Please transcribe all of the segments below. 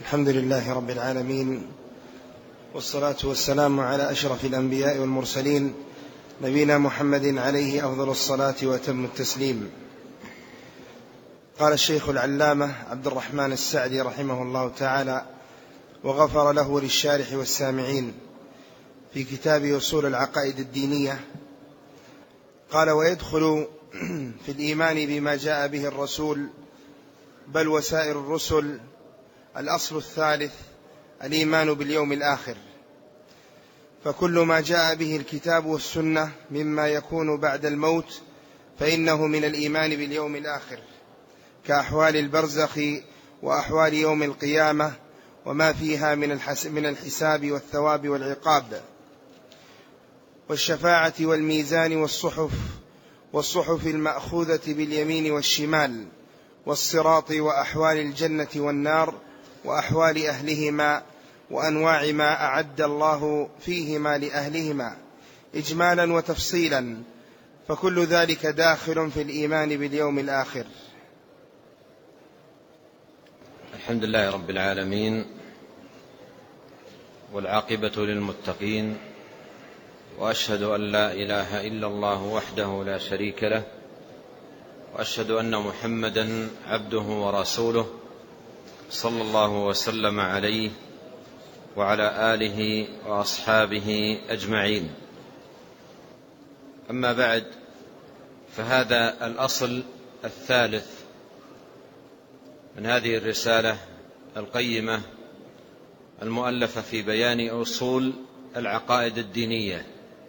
الحمد لله رب العالمين، والصلاة والسلام على أشرف الأنبياء والمرسلين، نبينا محمد عليه أفضل الصلاة وأتم التسليم. قال الشيخ العلامة عبد الرحمن السعدي رحمه الله تعالى وغفر له وللشارح والسامعين في كتاب أصول العقائد الدينية، قال: ويدخل في الإيمان بما جاء به الرسول بل وسائر الرسل الأصل الثالث الإيمان باليوم الآخر، فكل ما جاء به الكتاب والسنة مما يكون بعد الموت فإنه من الإيمان باليوم الآخر، كأحوال البرزخ وأحوال يوم القيامة وما فيها من الحساب والثواب والعقاب، والشفاعة والميزان والصحف المأخوذة باليمين والشمال، والصراط وأحوال الجنة والنار وأحوال أهلهما وأنواع ما أعد الله فيهما لأهلهما إجمالا وتفصيلا، فكل ذلك داخل في الإيمان باليوم الآخر. الحمد لله رب العالمين، والعاقبة للمتقين، وأشهد أن لا إله إلا الله وحده لا شريك له، وأشهد أن محمدا عبده ورسوله صلى الله وسلم عليه وعلى آله وأصحابه أجمعين. أما بعد، فهذا الأصل الثالث من هذه الرسالة القيمة المؤلفة في بيان أصول العقائد الدينية.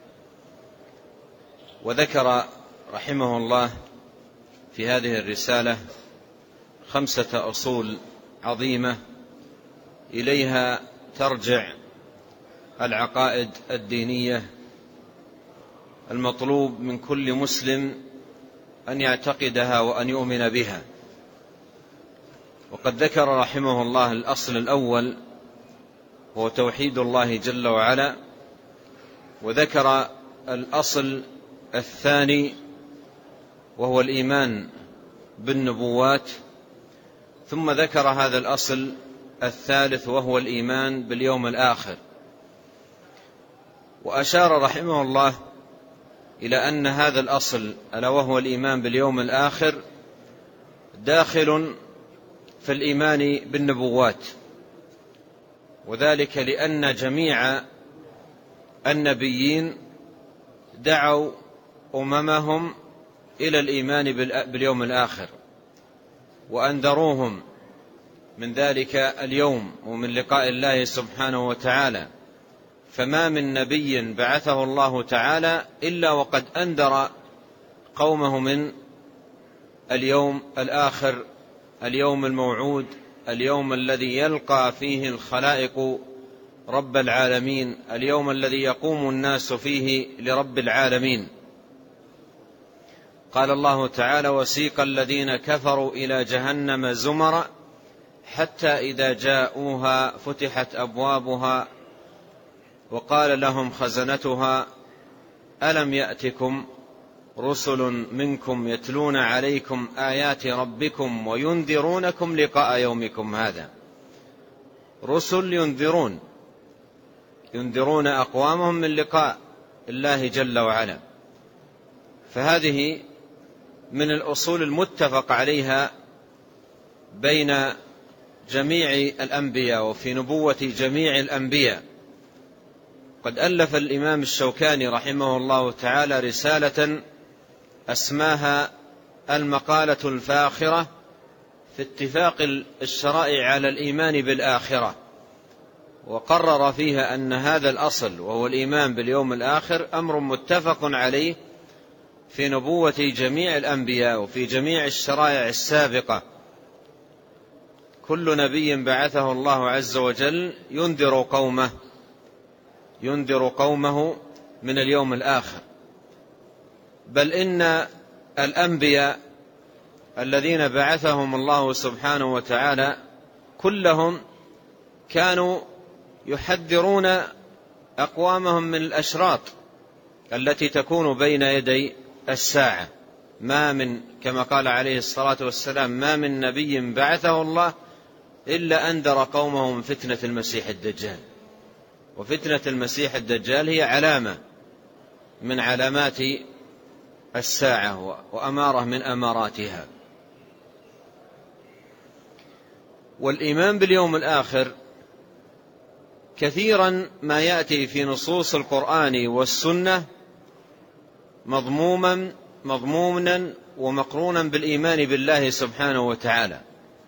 وذكر رحمه الله في هذه الرسالة 5 أصول عظيمة إليها ترجع العقائد الدينية المطلوب من كل مسلم أن يعتقدها وأن يؤمن بها. وقد ذكر رحمه الله الأصل الأول هو توحيد الله جل وعلا، وذكر الأصل الثاني وهو الإيمان بالنبوات، ثم ذكر هذا الأصل الثالث وهو الإيمان باليوم الآخر. وأشار رحمه الله إلى أن هذا الأصل ألا وهو الإيمان باليوم الآخر داخل في الإيمان بالنبوات، وذلك لأن جميع النبيين دعوا أممهم إلى الإيمان باليوم الآخر، وأنذروهم من ذلك اليوم ومن لقاء الله سبحانه وتعالى. فما من نبي بعثه الله تعالى إلا وقد أنذر قومه من اليوم الآخر، اليوم الموعود، اليوم الذي يلقى فيه الخلائق رب العالمين، اليوم الذي يقوم الناس فيه لرب العالمين. قال الله تعالى: وسيق الذين كفروا إلى جهنم زمرا حتى إذا جاءوها فتحت أبوابها وقال لهم خزنتها ألم يأتكم رسل منكم يتلون عليكم آيات ربكم وينذرونكم لقاء يومكم هذا. رسل ينذرون أقوامهم من لقاء الله جل وعلا. فهذه من الأصول المتفق عليها بين جميع الأنبياء وفي نبوة جميع الأنبياء. قد ألف الإمام الشوكاني رحمه الله تعالى رسالة أسماها المقالة الفاخرة في اتفاق الشرائع على الإيمان بالآخرة، وقرر فيها أن هذا الأصل وهو الإيمان باليوم الآخر أمر متفق عليه في نبوة جميع الأنبياء وفي جميع الشرائع السابقة. كل نبي بعثه الله عز وجل ينذر قومه من اليوم الآخر. بل إن الأنبياء الذين بعثهم الله سبحانه وتعالى كلهم كانوا يحذرون أقوامهم من الأشراط التي تكون بين يدي الساعة. كما قال عليه الصلاة والسلام: ما من نبي بعثه الله إلا أنذر قومه من فتنة المسيح الدجال. وفتنة المسيح الدجال هي علامة من علامات الساعة وأمارة من أماراتها. والإيمان باليوم الآخر كثيرا ما يأتي في نصوص القرآن والسنة مضمونا ومقرونا بالإيمان بالله سبحانه وتعالى،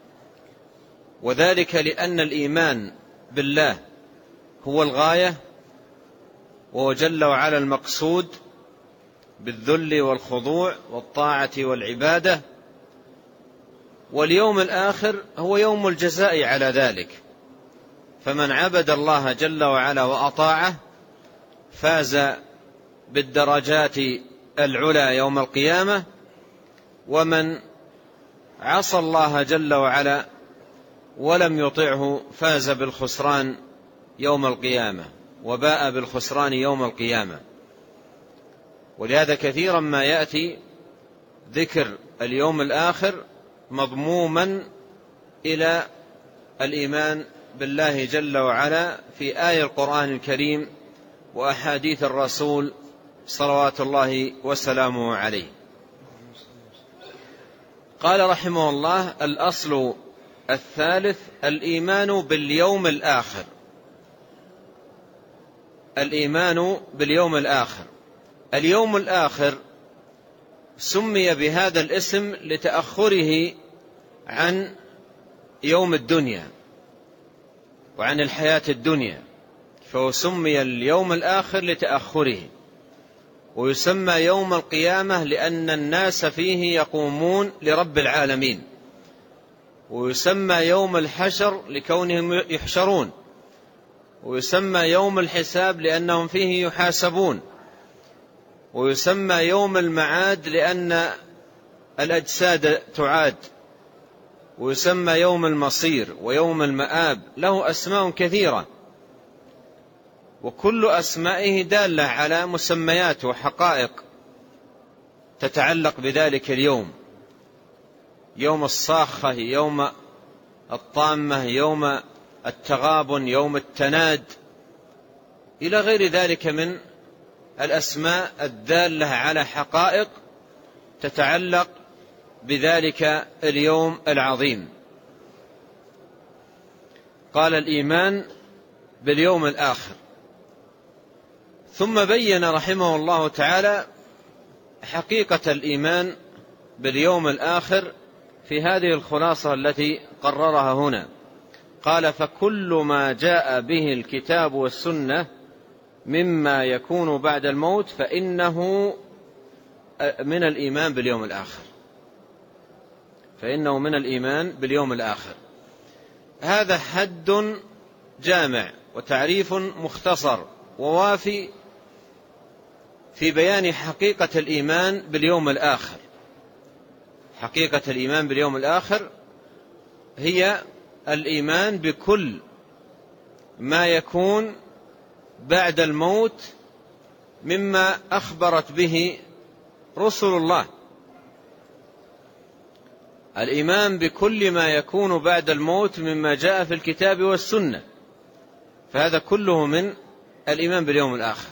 وذلك لأن الإيمان بالله هو الغاية، وهو جل وعلا المقصود بالذل والخضوع والطاعة والعبادة، واليوم الآخر هو يوم الجزاء على ذلك. فمن عبد الله جل وعلا وأطاعه فاز بالدرجات العلى يوم القيامة، ومن عصى الله جل وعلا ولم يطعه فاز بالخسران يوم القيامة، وباء بالخسران يوم القيامة. ولهذا كثيرا ما يأتي ذكر اليوم الآخر مضموما إلى الإيمان بالله جل وعلا في آية القرآن الكريم وأحاديث الرسول صلوات الله وسلامه عليه. قال رحمه الله: الأصل الثالث الإيمان باليوم الآخر. الإيمان باليوم الآخر. اليوم الآخر سمي بهذا الاسم لتأخره عن يوم الدنيا وعن الحياة الدنيا، فهو سمي اليوم الآخر لتأخره. ويسمى يوم القيامة لأن الناس فيه يقومون لرب العالمين. ويسمى يوم الحشر لكونهم يحشرون. ويسمى يوم الحساب لأنهم فيه يحاسبون. ويسمى يوم المعاد لأن الأجساد تعاد. ويسمى يوم المصير ويوم المآب، له أسماء كثيرة، وكل أسمائه دالة على مسميات وحقائق تتعلق بذلك اليوم. يوم الصاخة، يوم الطامة، يوم التغابن، يوم التناد، إلى غير ذلك من الأسماء الدالة على حقائق تتعلق بذلك اليوم العظيم. قال: الإيمان باليوم الآخر. ثم بين رحمه الله تعالى حقيقة الإيمان باليوم الآخر في هذه الخلاصة التي قررها هنا. قال: فكل ما جاء به الكتاب والسنة مما يكون بعد الموت فإنه من الإيمان باليوم الآخر. فإنه من الإيمان باليوم الآخر. هذا حد جامع وتعريف مختصر ووافي في بيان حقيقة الإيمان باليوم الآخر. حقيقة الإيمان باليوم الآخر هي الإيمان بكل ما يكون بعد الموت مما أخبرت به رسل الله. الإيمان بكل ما يكون بعد الموت مما جاء في الكتاب والسنة، فهذا كله من الإيمان باليوم الآخر.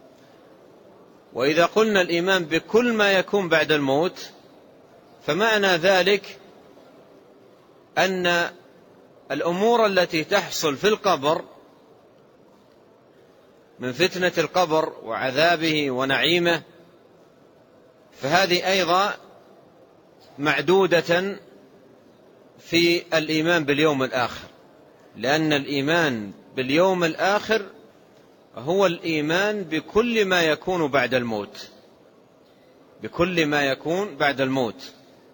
وإذا قلنا الإيمان بكل ما يكون بعد الموت فمعنى ذلك أن الأمور التي تحصل في القبر من فتنة القبر وعذابه ونعيمه فهذه أيضا معدودة في الإيمان باليوم الآخر، لأن الإيمان باليوم الآخر هو الإيمان بكل ما يكون بعد الموت. بكل ما يكون بعد الموت.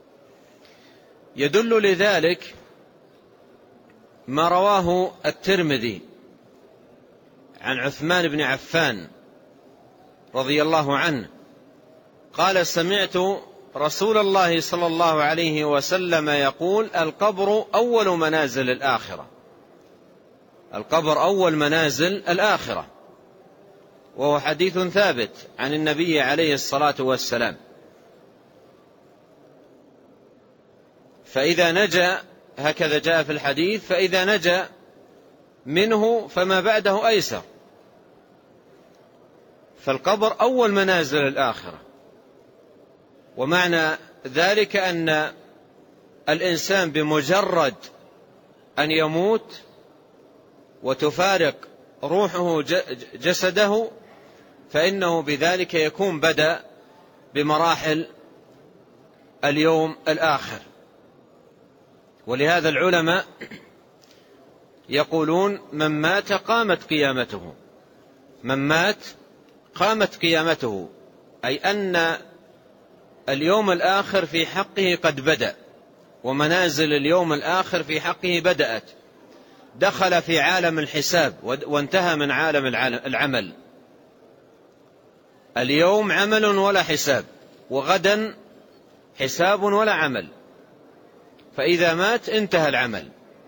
يدل لذلك ما رواه الترمذي عن عثمان بن عفان رضي الله عنه قال: سمعت رسول الله صلى الله عليه وسلم يقول: القبر أول منازل الآخرة. القبر أول منازل الآخرة. وهو حديث ثابت عن النبي عليه الصلاة والسلام. فإذا نجا هكذا جاء في الحديث: فإذا نجا منه فما بعده أيسر. فالقبر أول منازل الآخرة. ومعنى ذلك أن الإنسان بمجرد أن يموت وتفارق روحه جسده فإنه بذلك يكون بدأ بمراحل اليوم الآخر. ولهذا العلماء يقولون: من مات قامت قيامته. من مات قامت قيامته، أي أن اليوم الآخر في حقه قد بدأ، ومنازل اليوم الآخر في حقه بدأت. دخل في عالم الحساب وانتهى من عالم العمل. اليوم عمل ولا حساب، وغدا حساب ولا عمل. فإذا مات انتهى العمل.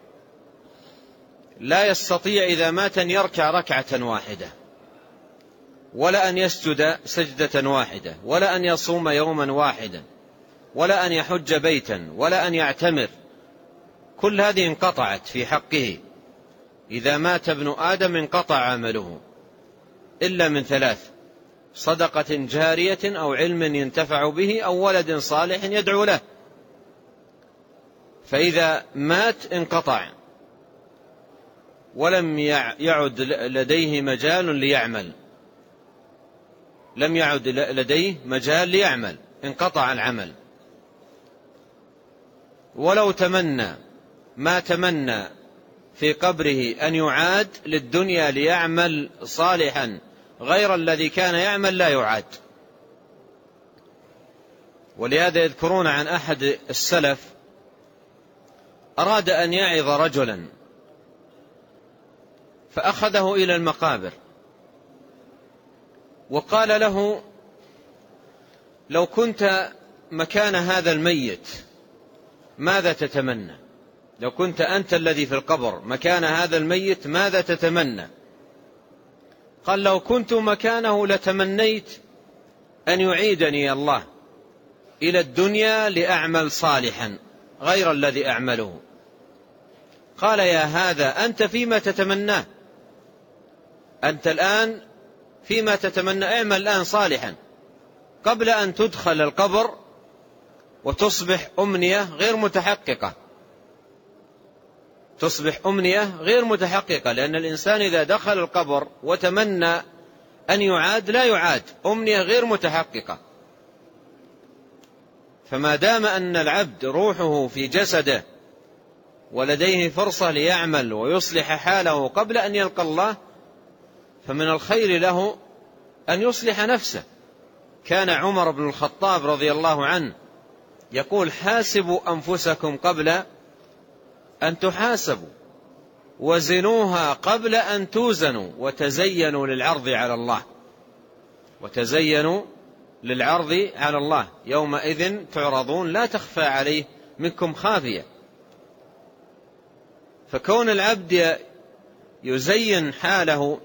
لا يستطيع إذا مات أن يركع ركعة واحدة، ولا أن يسجد سجدة واحدة، ولا أن يصوم يوما واحدا، ولا أن يحج بيتا، ولا أن يعتمر. كل هذه انقطعت في حقه. إذا مات ابن آدم انقطع عمله إلا من ثلاث: صدقة جارية، أو علم ينتفع به، أو ولد صالح يدعو له. فإذا مات انقطع ولم يعد لديه مجال ليعمل. لم يعد لديه مجال ليعمل، انقطع العمل. ولو تمنى ما تمنى في قبره أن يعاد للدنيا ليعمل صالحا غير الذي كان يعمل لا يعاد. ولهذا يذكرون عن أحد السلف: أراد أن يعظ رجلا فأخذه إلى المقابر وقال له: لو كنت مكان هذا الميت ماذا تتمنى؟ لو كنت أنت الذي في القبر مكان هذا الميت ماذا تتمنى؟ قال: لو كنت مكانه لتمنيت أن يعيدني الله إلى الدنيا لأعمل صالحا غير الذي أعمله. قال: يا هذا أنت فيما تتمناه، أنت الآن فيما تتمنى، اعمل الآن صالحا قبل أن تدخل القبر وتصبح أمنية غير متحققة. تصبح أمنية غير متحققة، لأن الإنسان إذا دخل القبر وتمنى أن يعاد لا يعاد، أمنية غير متحققة. فما دام أن العبد روحه في جسده ولديه فرصة ليعمل ويصلح حاله قبل أن يلقى الله، فمن الخير له أن يصلح نفسه. كان عمر بن الخطاب رضي الله عنه يقول: حاسبوا أنفسكم قبل أن تحاسبوا، وزنوها قبل أن توزنوا، وتزينوا للعرض على الله. وتزينوا للعرض على الله يومئذ تعرضون لا تخفى عليه منكم خافية. فكون العبد يزين حاله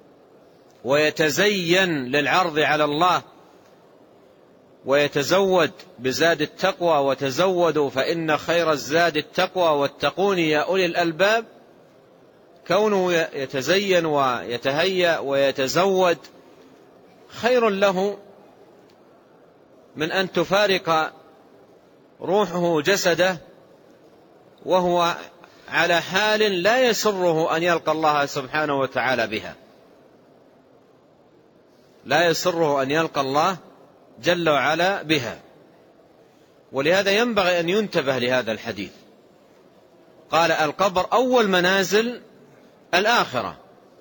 ويتزين للعرض على الله ويتزود بزاد التقوى: وتزودوا فإن خير الزاد التقوى واتقون يا أولي الألباب. كونه يتزين ويتهيأ ويتزود خير له من أن تفارق روحه جسده وهو على حال لا يسره أن يلقى الله سبحانه وتعالى بها. لا يسره أن يلقى الله جل وعلا بها. ولهذا ينبغي أن ينتبه لهذا الحديث. قال: القبر أول منازل الآخرة.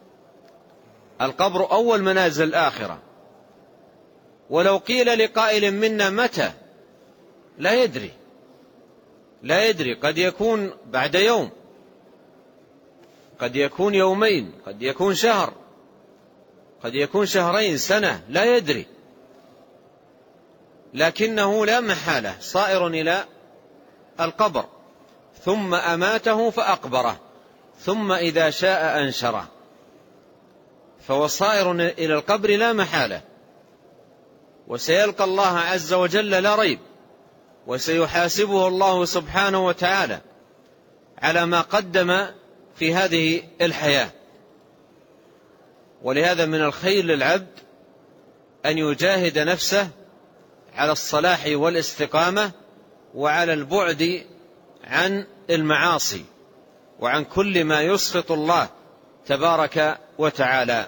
القبر أول منازل الآخرة. ولو قيل لقائل منا متى؟ لا يدري. لا يدري، قد يكون بعد يوم، قد يكون يومين، قد يكون شهر، قد يكون شهرين، سنة، لا يدري. لكنه لا محالة صائر إلى القبر، ثم أماته فأقبره، ثم إذا شاء أنشره. فهو صائر إلى القبر لا محالة، وسيلقى الله عز وجل لا ريب، وسيحاسبه الله سبحانه وتعالى. على ما قدم في هذه الحياة. ولهذا من الخير للعبد أن يجاهد نفسه على الصلاح والاستقامة وعلى البعد عن المعاصي وعن كل ما يسخط الله تبارك وتعالى.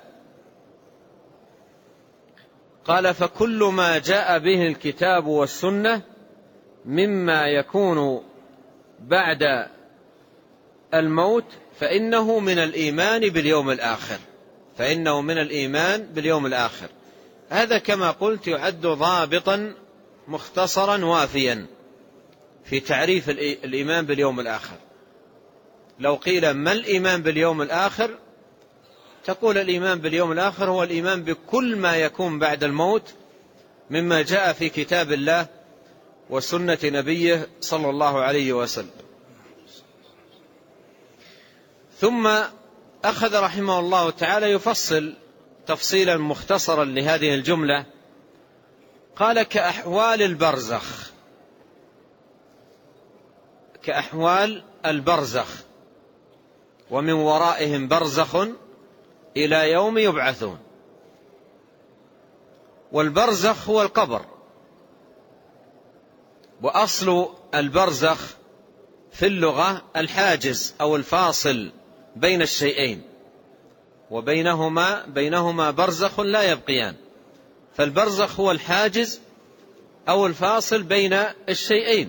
قال: فكل ما جاء به الكتاب والسنة مما يكون بعد الموت فإنه من الإيمان باليوم الآخر، فإنه من الإيمان باليوم الآخر. هذا كما قلت يعد ضابطا مختصرا وافيا في تعريف الإيمان باليوم الآخر. لو قيل ما الإيمان باليوم الآخر؟ تقول الإيمان باليوم الآخر هو الإيمان بكل ما يكون بعد الموت مما جاء في كتاب الله وسنة نبيه صلى الله عليه وسلم. ثم أخذ رحمه الله تعالى يفصل تفصيلا مختصرا لهذه الجملة. قال: كأحوال البرزخ، كأحوال البرزخ، ومن ورائهم برزخ إلى يوم يبعثون. والبرزخ هو القبر، وأصل البرزخ في اللغة الحاجز أو الفاصل بين الشيئين، وبينهما برزخ لا يبقيان. فالبرزخ هو الحاجز أو الفاصل بين الشيئين.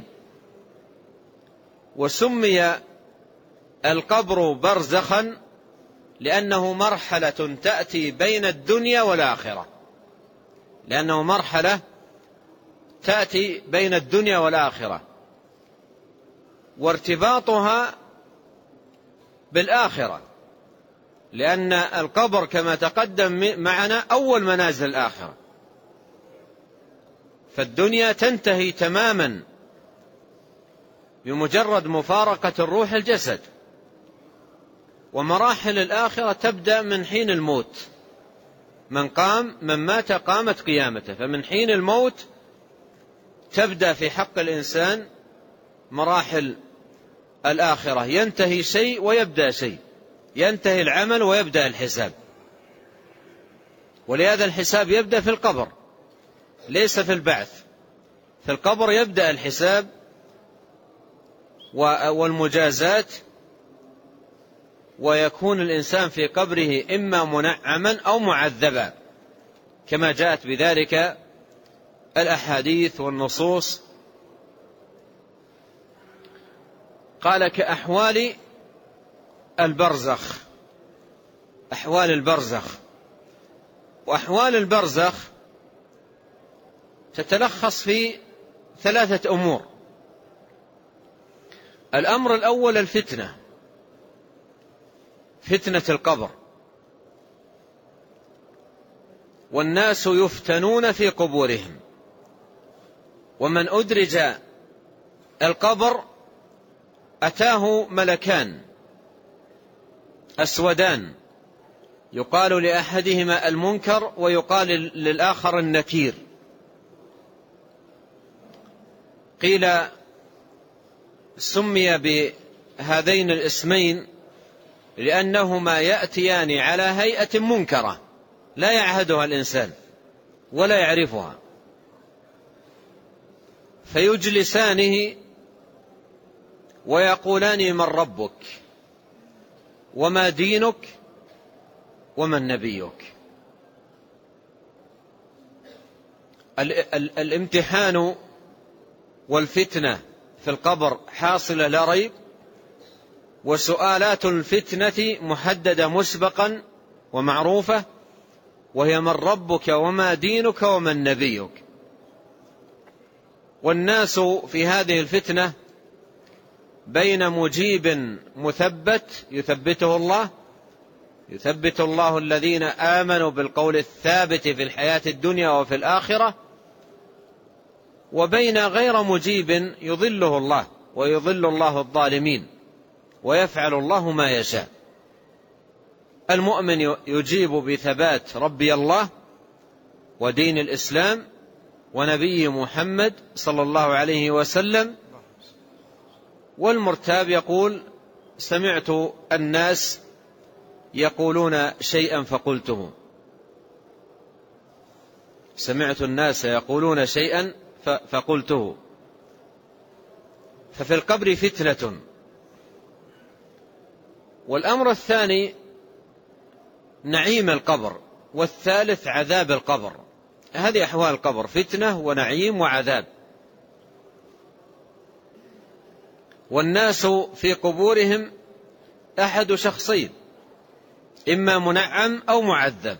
وسمي القبر برزخا لأنه مرحلة تأتي بين الدنيا والآخرة، لأنه مرحلة تأتي بين الدنيا والآخرة، وارتباطها بالآخرة، لأن القبر كما تقدم معنا أول منازل الآخرة. فالدنيا تنتهي تماما بمجرد مفارقة الروح الجسد، ومراحل الآخرة تبدأ من حين الموت. من مات قامت قيامته. فمن حين الموت تبدأ في حق الإنسان مراحل الآخرة، ينتهي شيء ويبدأ شيء، ينتهي العمل ويبدأ الحساب. ولهذا الحساب يبدأ في القبر ليس في البعث. في القبر يبدأ الحساب والمجازات، ويكون الإنسان في قبره إما منعما أو معذبا، كما جاءت بذلك الأحاديث والنصوص. قال: كأحوال البرزخ، أحوال البرزخ. وأحوال البرزخ تتلخص في 3 أمور. الأمر الأول الفتنة، فتنة القبر، والناس يفتنون في قبورهم. ومن أدرج القبر أتاه ملكان أسودان، يقال لأحدهما المنكر ويقال للآخر النكير. قيل سمي بهذين الاسمين لأنهما يأتيان على هيئة منكرة لا يعهدها الإنسان ولا يعرفها، فيجلسانه ويقولان: من ربك وما دينك ومن نبيك. الامتحان والفتنة في القبر حاصلة لا ريب، وسؤالات الفتنة محددة مسبقا ومعروفة، وهي: من ربك وما دينك ومن نبيك. والناس في هذه الفتنة بين مجيب مثبت يثبت الله الذين آمنوا بالقول الثابت في الحياة الدنيا وفي الآخرة، وبين غير مجيب يضله الله ويضل الله الظالمين ويفعل الله ما يشاء. المؤمن يجيب بثبات ربي الله ودين الإسلام ونبي محمد صلى الله عليه وسلم، والمرتاب يقول: سمعت الناس يقولون شيئا فقلته، سمعت الناس يقولون شيئا فقلته. ففي القبر فتنة. والأمر الثاني نعيم القبر، والثالث عذاب القبر. هذه أحوال القبر: فتنة ونعيم وعذاب. والناس في قبورهم أحد شخصين: إما منعم أو معذب.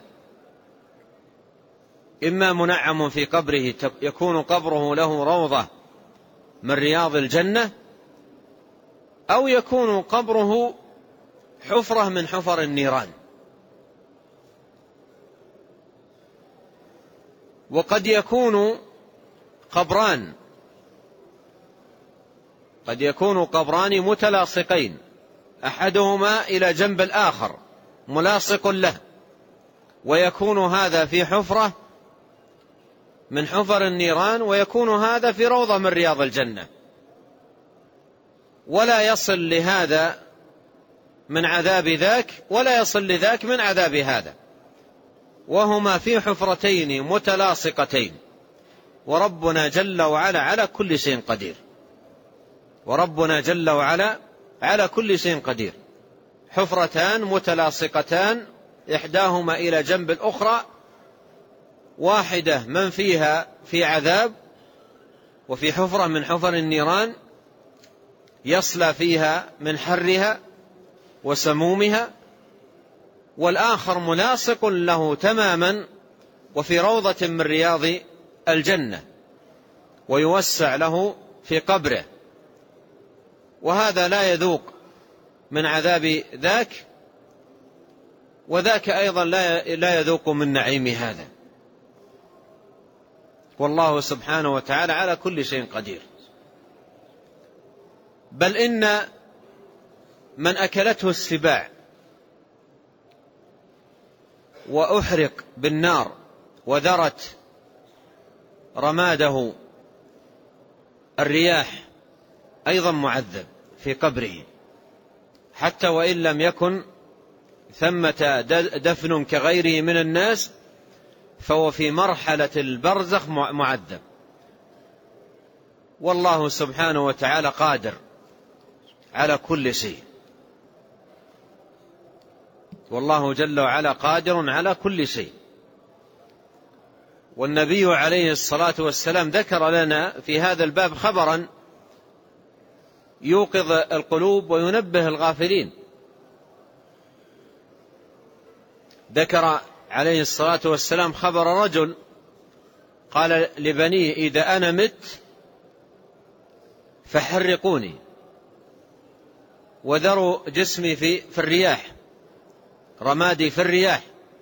إما منعم في قبره يكون قبره له روضة من رياض الجنة، أو يكون قبره حفرة من حفر النيران. وقد يكون قبران متلاصقين، أحدهما إلى جنب الآخر ملاصق له، ويكون هذا في حفرة من حفر النيران، ويكون هذا في روضة من رياض الجنة، ولا يصل لهذا من عذاب ذاك ولا يصل لذاك من عذاب هذا، وهما في حفرتين متلاصقتين. وربنا جل وعلا على كل شيء قدير. وربنا جل وعلا على كل شيء قدير. حفرتان متلاصقتان، إحداهما إلى جنب الأخرى، واحدة من فيها في عذاب وفي حفرة من حفر النيران يصلى فيها من حرها وسمومها، والآخر ملاصق له تماما وفي روضة من رياض الجنة، ويوسع له في قبره، وهذا لا يذوق من عذاب ذاك، وذاك أيضا لا يذوق من نعيم هذا. والله سبحانه وتعالى على كل شيء قدير. بل إن من أكلته السباع وأحرق بالنار وذرت رماده الرياح أيضا معذب في قبره، حتى وإن لم يكن ثمة دفن كغيره من الناس، فهو في مرحلة البرزخ معذب. والله سبحانه وتعالى قادر على كل شيء. والله جل وعلا قادر على كل شيء. والنبي عليه الصلاة والسلام ذكر لنا في هذا الباب خبرا يوقظ القلوب وينبه الغافلين. ذكر عليه الصلاة والسلام خبر رجل قال لبنيه: إذا أنا مت فحرقوني وذروا جسمي في الرياح، رمادي في الرياح.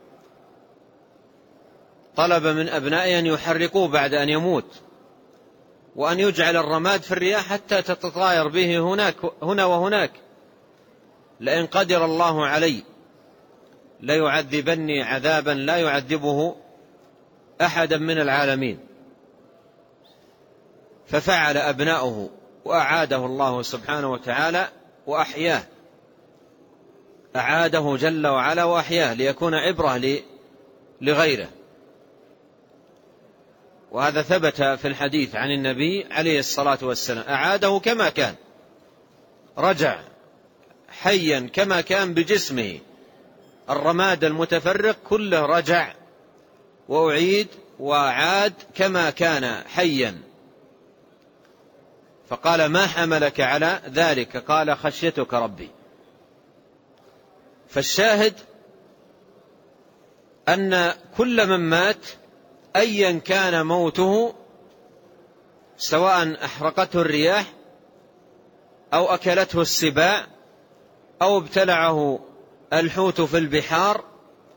طلب من أبنائه أن يحرقوه بعد أن يموت، وأن يجعل الرماد في الرياح حتى تتطاير به هنا وهناك. لئن قدر الله علي ليعذبني عذابا لا يعذبه أحدا من العالمين. ففعل أبناؤه وأعاده الله سبحانه وتعالى وأحياه، أعاده جل وعلا وأحياه ليكون عبرة لغيره. وهذا ثبت في الحديث عن النبي عليه الصلاة والسلام: أعاده كما كان، رجع حيا كما كان بجسمه، الرماد المتفرق كله رجع وأعيد وعاد كما كان حيا. فقال: ما حملك على ذلك؟ قال: خشيتك ربي. فالشاهد أن كل من مات أيا كان موته، سواء أحرقته الرياح أو أكلته السباع أو ابتلعه الحوت في البحار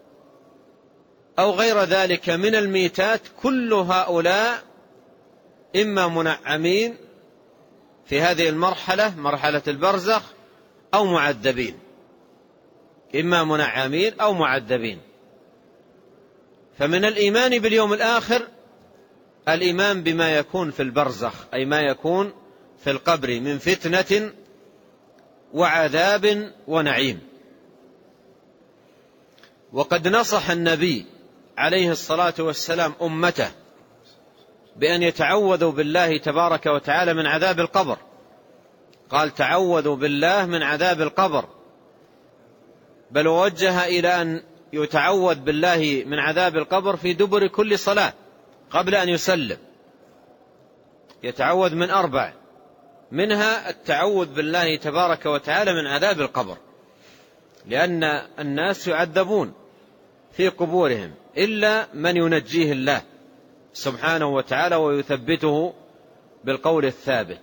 أو غير ذلك من الميتات، كل هؤلاء إما منعمين في هذه المرحلة، مرحلة البرزخ، أو معذبين، إما منعمين أو معذبين. فمن الإيمان باليوم الآخر الإيمان بما يكون في البرزخ، أي ما يكون في القبر من فتنة وعذاب ونعيم. وقد نصح النبي عليه الصلاة والسلام أمته بأن يتعوذوا بالله تبارك وتعالى من عذاب القبر. قال تعوذوا بالله من عذاب القبر، بل ووجه إلى أن يتعوذ بالله من عذاب القبر في دبر كل صلاة قبل أن يسلم. يتعوذ من 4، منها التعوذ بالله تبارك وتعالى من عذاب القبر، لأن الناس يعذبون في قبورهم إلا من ينجيه الله سبحانه وتعالى ويثبته بالقول الثابت.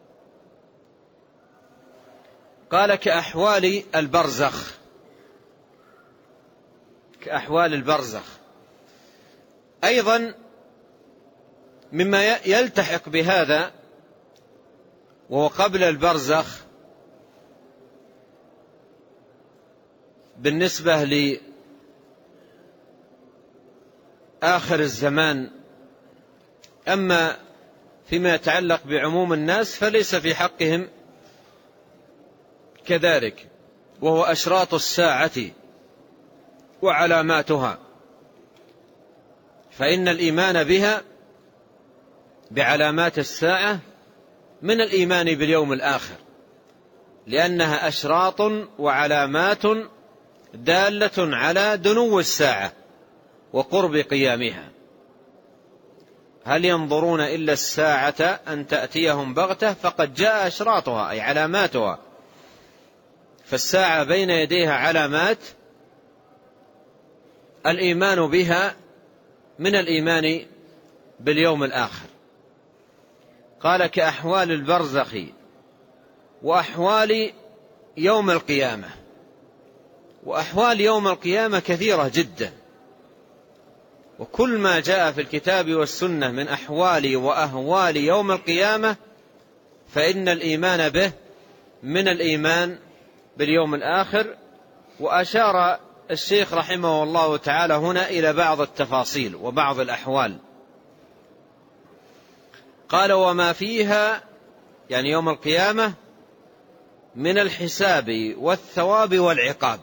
قال كأحوال البرزخ، كأحوال البرزخ أيضا مما يلتحق بهذا وهو قبل البرزخ بالنسبة لآخر الزمان. أما فيما يتعلق بعموم الناس فليس في حقهم كذلك، وهو أشراط الساعة وعلاماتها، فإن الإيمان بها بعلامات الساعة من الإيمان باليوم الآخر، لأنها أشراط وعلامات دالة على دنو الساعة وقرب قيامها. هل ينظرون إلا الساعة أن تأتيهم بغتة فقد جاء أشراطها أي علاماتها. فالساعة بين يديها علامات الإيمان بها من الإيمان باليوم الآخر. قال كأحوال البرزخ وأحوال يوم القيامة. وأحوال يوم القيامة كثيرة جدا، وكل ما جاء في الكتاب والسنة من أحوال وأهوال يوم القيامة فإن الإيمان به من الإيمان باليوم الآخر. وأشار الشيخ رحمه الله تعالى هنا إلى بعض التفاصيل وبعض الأحوال. قال وما فيها يعني يوم القيامة من الحساب والثواب والعقاب.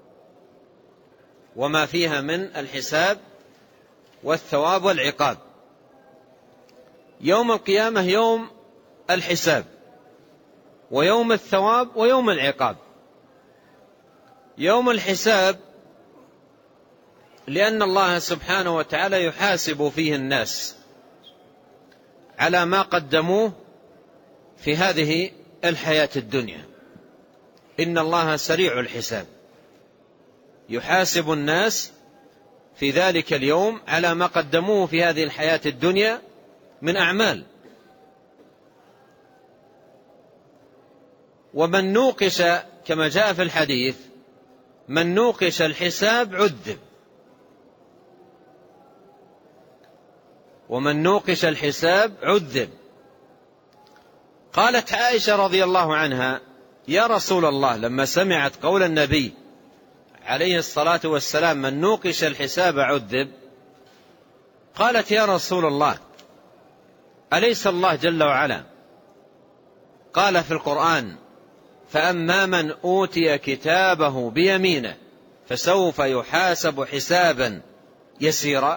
وما فيها من الحساب والثواب والعقاب. يوم القيامة يوم الحساب ويوم الثواب ويوم العقاب. يوم الحساب لأن الله سبحانه وتعالى يحاسب فيه الناس على ما قدموه في هذه الحياة الدنيا. إن الله سريع الحساب، يحاسب الناس في ذلك اليوم على ما قدموه في هذه الحياة الدنيا من أعمال. ومن نوقش كما جاء في الحديث من نوقش الحساب عذب. ومن نوقش الحساب عذب. قالت عائشة رضي الله عنها يا رسول الله لما سمعت قول النبي عليه الصلاة والسلام من نوقش الحساب عذب، قالت يا رسول الله أليس الله جل وعلا قال في القرآن فأما من أوتي كتابه بيمينه فسوف يحاسب حسابا يسيرا.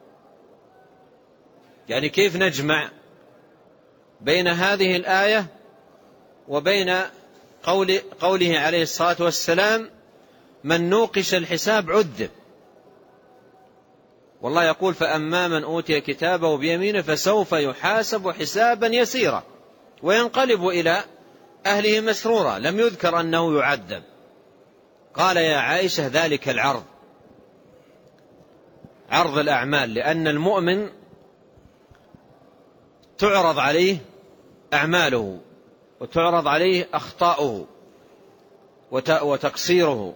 يعني كيف نجمع بين هذه الآية وبين قوله عليه الصلاة والسلام من نوقش الحساب عذب؟ والله يقول فأما من أوتي كتابه بيمينه فسوف يحاسب حسابا يسيرا وينقلب إلى أهله مسرورا، لم يذكر أنه يعذب. قال يا عائشة ذلك العرض، عرض الأعمال، لأن المؤمن تعرض عليه أعماله وتعرض عليه أخطاؤه وتقصيره،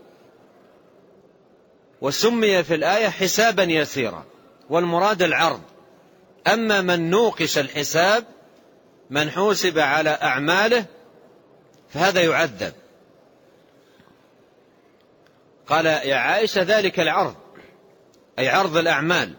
وسمي في الآية حسابا يسيرا، والمراد العرض. أما من نوقش الحساب من حوسب على أعماله فهذا يعذب. قال يا عائشة ذلك العرض أي عرض الأعمال.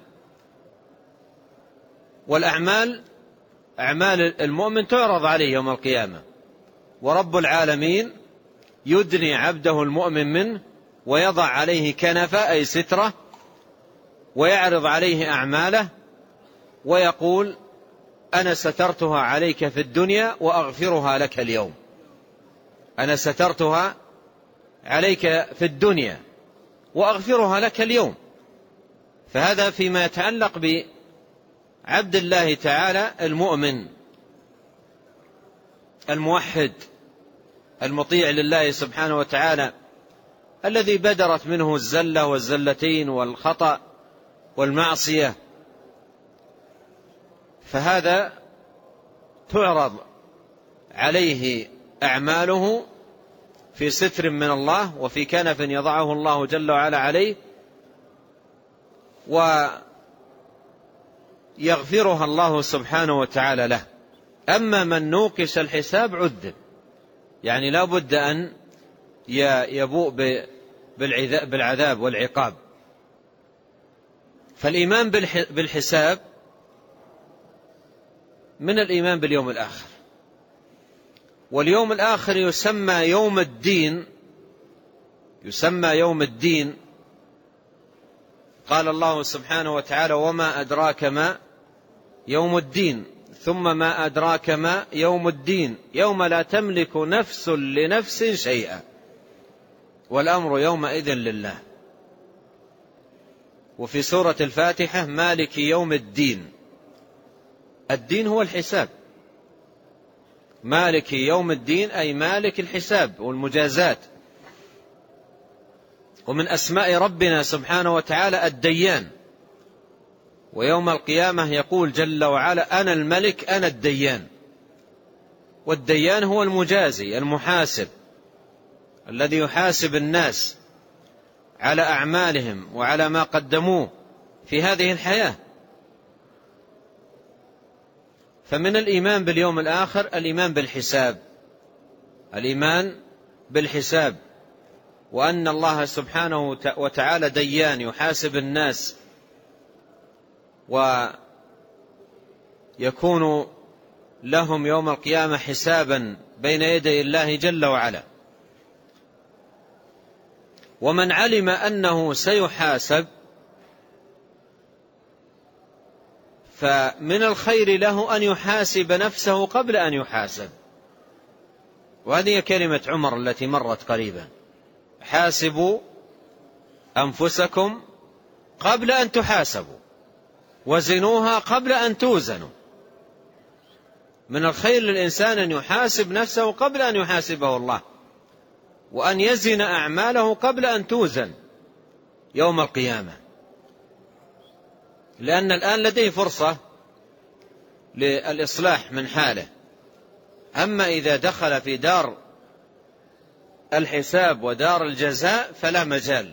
والأعمال أعمال المؤمن تعرض عليه يوم القيامة، ورب العالمين يدني عبده المؤمن منه ويضع عليه كنفه أي سترة، ويعرض عليه أعماله ويقول أنا سترتها عليك في الدنيا وأغفرها لك اليوم. أنا سترتها عليك في الدنيا وأغفرها لك اليوم. فهذا فيما يتعلق بعبد الله تعالى المؤمن الموحد المطيع لله سبحانه وتعالى، الذي بدرت منه الزلة والزلتين والخطأ والمعصية، فهذا تعرض عليه أعماله في ستر من الله وفي كنف يضعه الله جل وعلا عليه، ويغفرها الله سبحانه وتعالى له. أما من نوقش الحساب عذب، يعني لا بد أن يبوء بالعذاب والعقاب. فالإيمان بالحساب من الإيمان باليوم الآخر، واليوم الآخر يسمى يوم الدين، يسمى يوم الدين. قال الله سبحانه وتعالى وما أدراك ما يوم الدين، ثم ما أدراك ما يوم الدين، يوم لا تملك نفس لنفس شيئا والأمر يومئذ لله. وفي سورة الفاتحة مالك يوم الدين، الدين هو الحساب، مالك يوم الدين أي مالك الحساب والمجازات. ومن أسماء ربنا سبحانه وتعالى الديان، ويوم القيامة يقول جل وعلا أنا الملك أنا الديان. والديان هو المجازي المحاسب الذي يحاسب الناس على أعمالهم وعلى ما قدموه في هذه الحياة. فمن الإيمان باليوم الآخر الإيمان بالحساب، الإيمان بالحساب، وأن الله سبحانه وتعالى ديان يحاسب الناس ويكون لهم يوم القيامة حسابا بين يدي الله جل وعلا. ومن علم أنه سيحاسب فمن الخير له أن يحاسب نفسه قبل أن يحاسب. وهذه كلمة عمر التي مرت قريبا: حاسبوا أنفسكم قبل أن تحاسبوا وزنوها قبل أن توزنوا. من الخير للإنسان أن يحاسب نفسه قبل أن يحاسبه الله، وأن يزن أعماله قبل أن توزن يوم القيامة، لأن الآن لديه فرصة للإصلاح من حاله. أما إذا دخل في دار الحساب ودار الجزاء فلا مجال.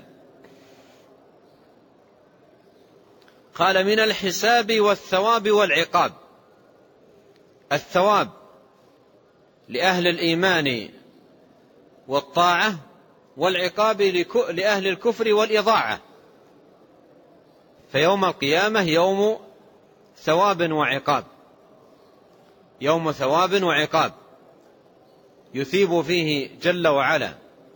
قال من الحساب والثواب والعقاب. الثواب لأهل الإيمان والطاعة، والعقاب لأهل الكفر والإضاعة. فيوم القيامة يوم ثواب وعقاب، يوم ثواب وعقاب يثيب فيه جل وعلا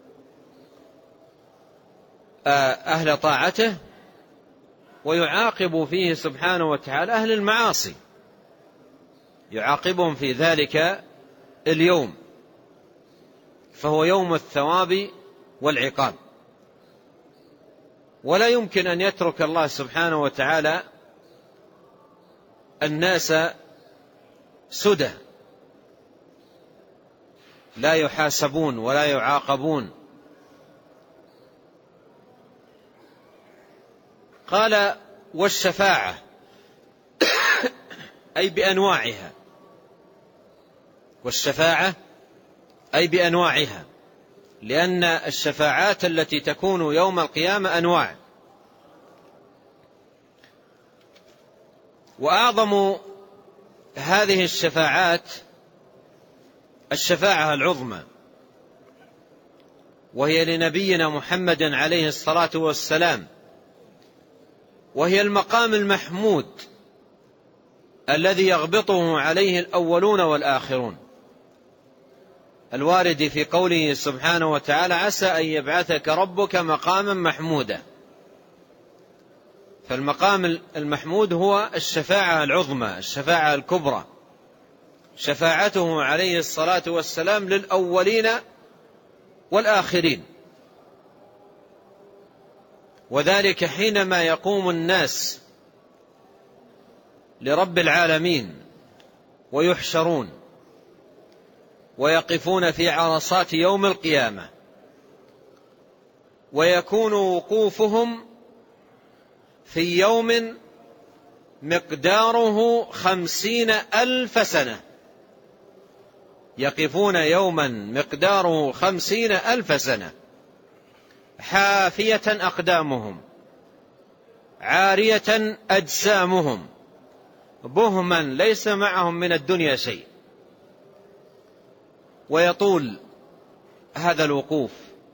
أهل طاعته، ويعاقب فيه سبحانه وتعالى أهل المعاصي، يعاقبهم في ذلك اليوم. فهو يوم الثواب والعقاب. ولا يمكن أن يترك الله سبحانه وتعالى الناس سدى لا يحاسبون ولا يعاقبون. قال والشفاعة أي بأنواعها، والشفاعة أي بأنواعها، لأن الشفاعات التي تكون يوم القيامة أنواع. وأعظم هذه الشفاعات الشفاعة العظمى، وهي لنبينا محمد عليه الصلاة والسلام، وهي المقام المحمود الذي يغبطه عليه الأولون والآخرون. الوارد في قوله سبحانه وتعالى: عسى أن يبعثك ربك مقاما محمودا. فالمقام المحمود هو الشفاعة العظمى، الشفاعة الكبرى، شفاعته عليه الصلاة والسلام للأولين والآخرين. وذلك حينما يقوم الناس لرب العالمين ويحشرون ويقفون في عرصات يوم القيامة، ويكون وقوفهم في يوم مقداره 50,000 سنة، يقفون يوما مقداره 50,000 سنة، حافية أقدامهم، عارية أجسامهم، بهما ليس معهم من الدنيا شيء. ويطول هذا الوقوف،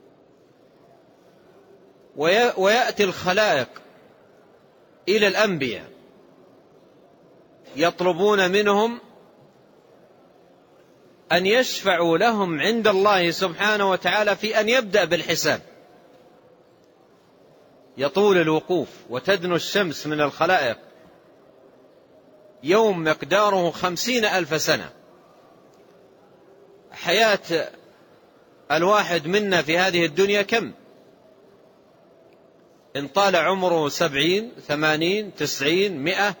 ويأتي الخلائق إلى الأنبياء يطلبون منهم أن يشفعوا لهم عند الله سبحانه وتعالى في أن يبدأ بالحساب. يطول الوقوف وتدنو الشمس من الخلائق يوم مقداره 50,000 سنة. حياة الواحد منا في هذه الدنيا كم؟ إن طال عمره 70 80 90 100،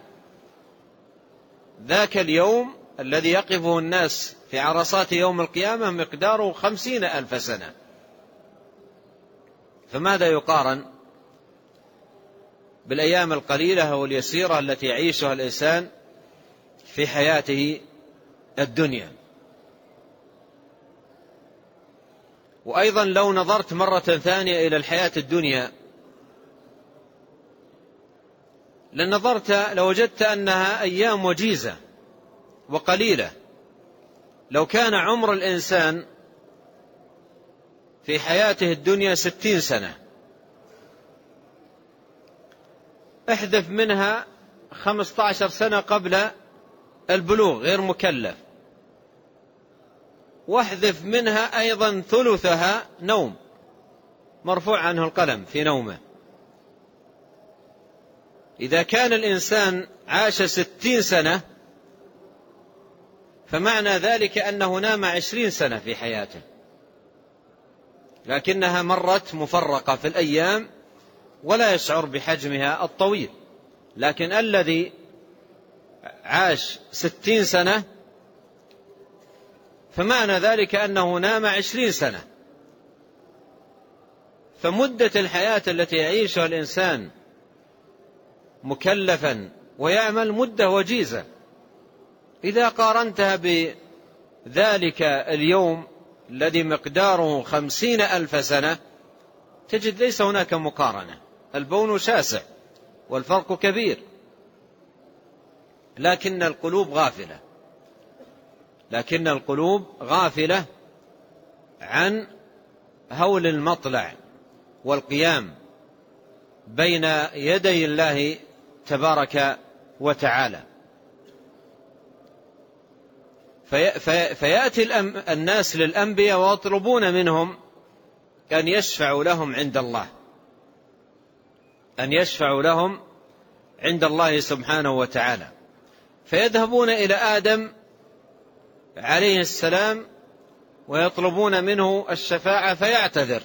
ذاك اليوم الذي يقفه الناس في عرصات يوم القيامة مقداره 50,000 سنة. فماذا يقارن بالأيام القليلة واليسيرة التي يعيشها الإنسان في حياته الدنيا؟ وأيضا لو نظرت مرة ثانية إلى الحياة الدنيا لوجدت أنها أيام وجيزة وقليلة. لو كان عمر الإنسان في حياته الدنيا 60 سنة، احذف منها 15 سنة قبل البلوغ غير مكلف، واحذف منها أيضا ثلثها نوم، مرفوع عنه القلم في نومه. إذا كان الإنسان عاش 60 سنة فمعنى ذلك أنه نام 20 سنة في حياته، لكنها مرت مفرقة في الأيام ولا يشعر بحجمها الطويل. لكن الذي عاش 60 سنة فمعنى ذلك أنه نام 20 سنة. فمدة الحياة التي يعيشها الإنسان مكلفا ويعمل مدة وجيزة. إذا قارنتها بذلك اليوم الذي مقداره 50,000 سنة تجد ليس هناك مقارنة، البون شاسع والفرق كبير. لكن القلوب غافلة عن هول المطلع والقيام بين يدي الله تبارك وتعالى. فيأتي الناس للأنبياء ويطلبون منهم أن يشفعوا لهم عند الله، أن يشفعوا لهم عند الله سبحانه وتعالى. فيذهبون إلى آدم عليه السلام ويطلبون منه الشفاعة فيعتذر،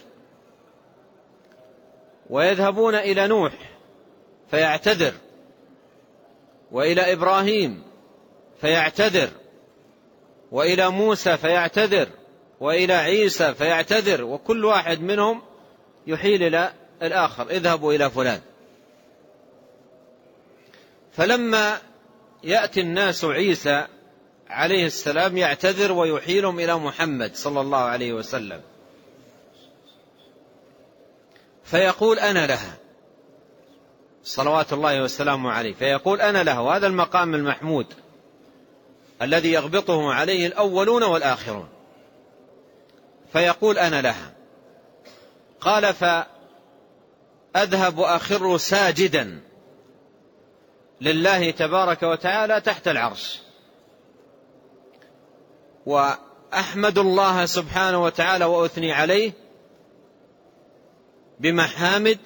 ويذهبون إلى نوح فيعتذر، وإلى إبراهيم فيعتذر، وإلى موسى فيعتذر، وإلى عيسى فيعتذر، وكل واحد منهم يحيل إلى الآخر: اذهبوا إلى فلان. فلما يأتي الناس عيسى عليه السلام يعتذر ويحيلهم إلى محمد صلى الله عليه وسلم، فيقول: أنا لها، صلوات الله وسلامه عليه، فيقول: أنا لها. وهذا المقام المحمود الذي يغبطه عليه الأولون والآخرون. فيقول: أنا لها. قال: فأذهب أخر ساجدا لله تبارك وتعالى تحت العرش، أحمد الله سبحانه وتعالى وأثني عليه بمحامد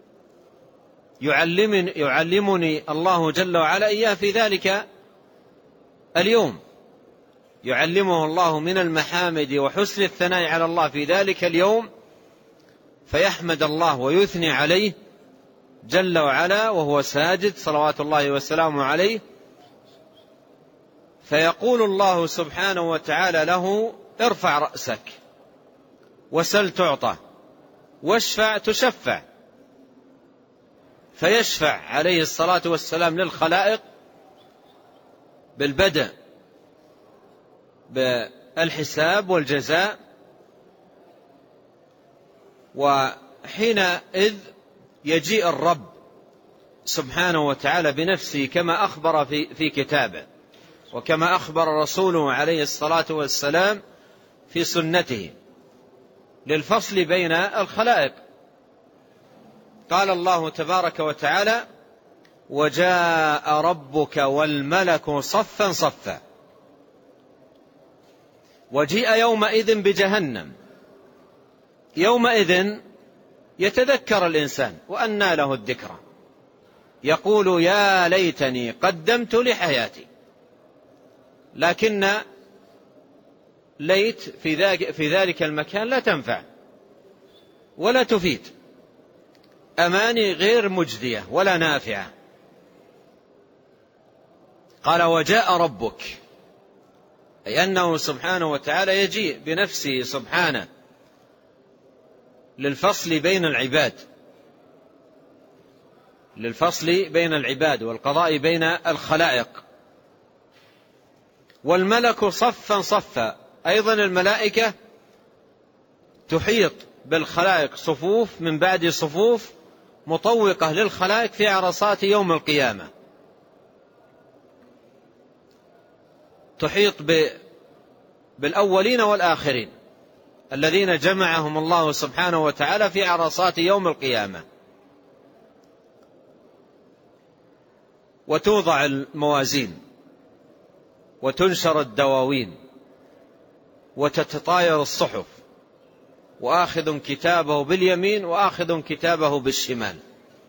يعلمني الله جل وعلا إياه في ذلك اليوم، يعلمه الله من المحامد وحسن الثناء على الله في ذلك اليوم، فيحمد الله ويثني عليه جل وعلا وهو ساجد صلوات الله وسلامه عليه، فيقول الله سبحانه وتعالى له: ارفع رأسك وسل تعطى واشفع تشفع. فيشفع عليه الصلاة والسلام للخلائق بالبدء بالحساب والجزاء، وحينئذ يجيء الرب سبحانه وتعالى بنفسه كما أخبر في كتابه، وكما أخبر رسوله عليه الصلاة والسلام في سنته، للفصل بين الخلائق. قال الله تبارك وتعالى: وجاء ربك والملك صفا صفا. وجيء يومئذ بجهنم. يومئذ يتذكر الإنسان وأنى له الذكرى، يقول: يا ليتني قدمت لحياتي. لكن ليت في ذلك المكان لا تنفع ولا تفيد، أماني غير مجدية ولا نافعة. قال: وجاء ربك، أي أنه سبحانه وتعالى يجيء بنفسه سبحانه للفصل بين العباد والقضاء بين الخلائق. والملك صفا صفا، أيضا الملائكة تحيط بالخلائق صفوف من بعد صفوف، مطوقة للخلائق في عرصات يوم القيامة، تحيط بالأولين والآخرين الذين جمعهم الله سبحانه وتعالى في عرصات يوم القيامة. وتوضع الموازين وتنشر الدواوين وتتطاير الصحف، وآخذ كتابه باليمين وآخذ كتابه بالشمال.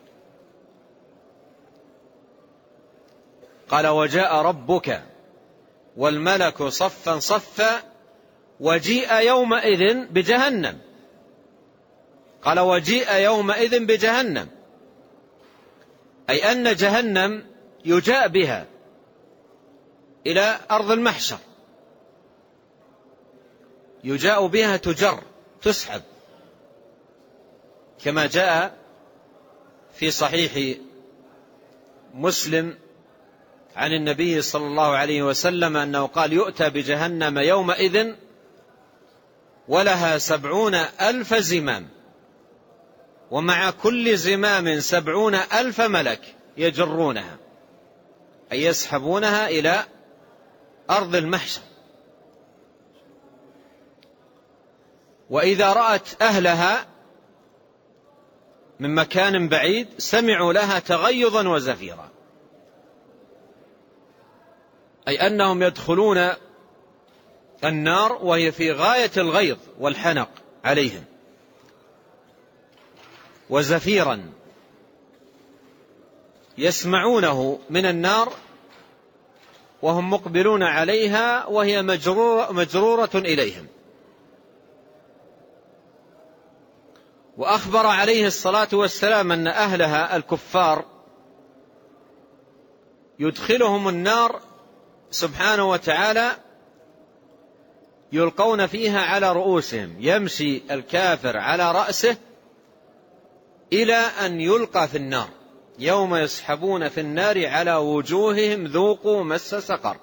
قال: وجاء ربك والملك صفا صفا وجيء يومئذ بجهنم. قال: وجيء يومئذ بجهنم، أي أن جهنم يجاء بها إلى أرض المحشر، يجاء بها تجر تسحب، كما جاء في صحيح مسلم عن النبي صلى الله عليه وسلم أنه قال: يؤتى بجهنم يومئذ ولها 70,000 زمام، ومع كل زمام 70,000 ملك يجرونها، أي يسحبونها إلى أرض المحشر. وإذا رأت أهلها من مكان بعيد سمعوا لها تغيظا وزفيرا، أي أنهم يدخلون النار وهي في غاية الغيظ والحنق عليهم، وزفيرا يسمعونه من النار وهم مقبلون عليها وهي مجرورة إليهم. وأخبر عليه الصلاة والسلام أن أهلها الكفار يدخلهم النار سبحانه وتعالى، يلقون فيها على رؤوسهم، يمشي الكافر على رأسه إلى أن يلقى في النار، يوم يسحبون في النار على وجوههم ذوقوا مس سقر،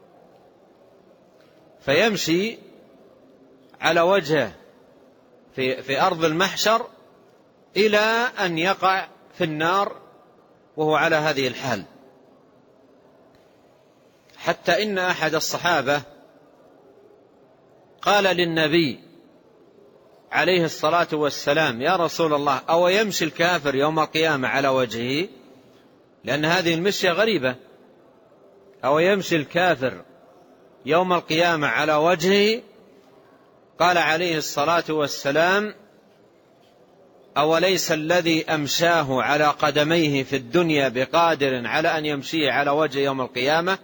فيمشي على وجهه في أرض المحشر إلى أن يقع في النار وهو على هذه الحال. حتى إن أحد الصحابة قال للنبي عليه الصلاة والسلام: يا رسول الله، أو يمشي الكافر يوم القيامة على وجهه؟ لأن هذه المشية غريبة. أو يمشي الكافر يوم القيامة على وجهه؟ قال عليه الصلاة والسلام: أوليس الذي أمشاه على قدميه في الدنيا بقادر على أن يمشيه على وجه يوم القيامة؟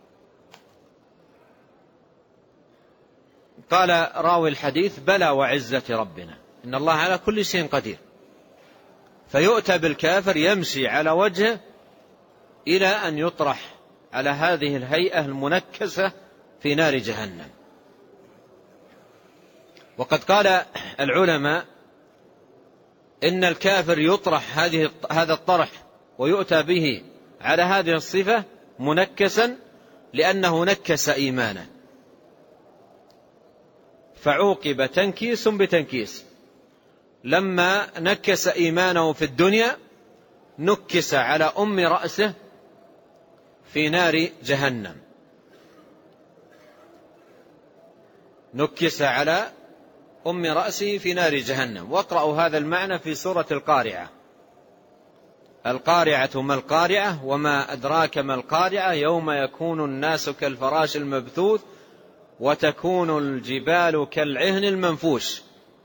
قال راوي الحديث: بلى وعزة ربنا إن الله على كل شيء قدير. فيؤتى بالكافر يمشي على وجهه إلى أن يطرح على هذه الهيئة المنكسة في نار جهنم. وقد قال العلماء إن الكافر يطرح هذا الطرح ويؤتى به على هذه الصفة منكسا لأنه نكس إيمانه، فعوقب تنكيس بتنكيس. لما نكس إيمانه في الدنيا نكس على أم رأسه في نار جهنم، نكس على أم رأسه في نار جهنم. واقرأوا هذا المعنى في سورة القارعة: القارعة ما القارعة وما أدراك ما القارعة يوم يكون الناس كالفراش المبثوث وتكون الجبال كالعهن المنفوش.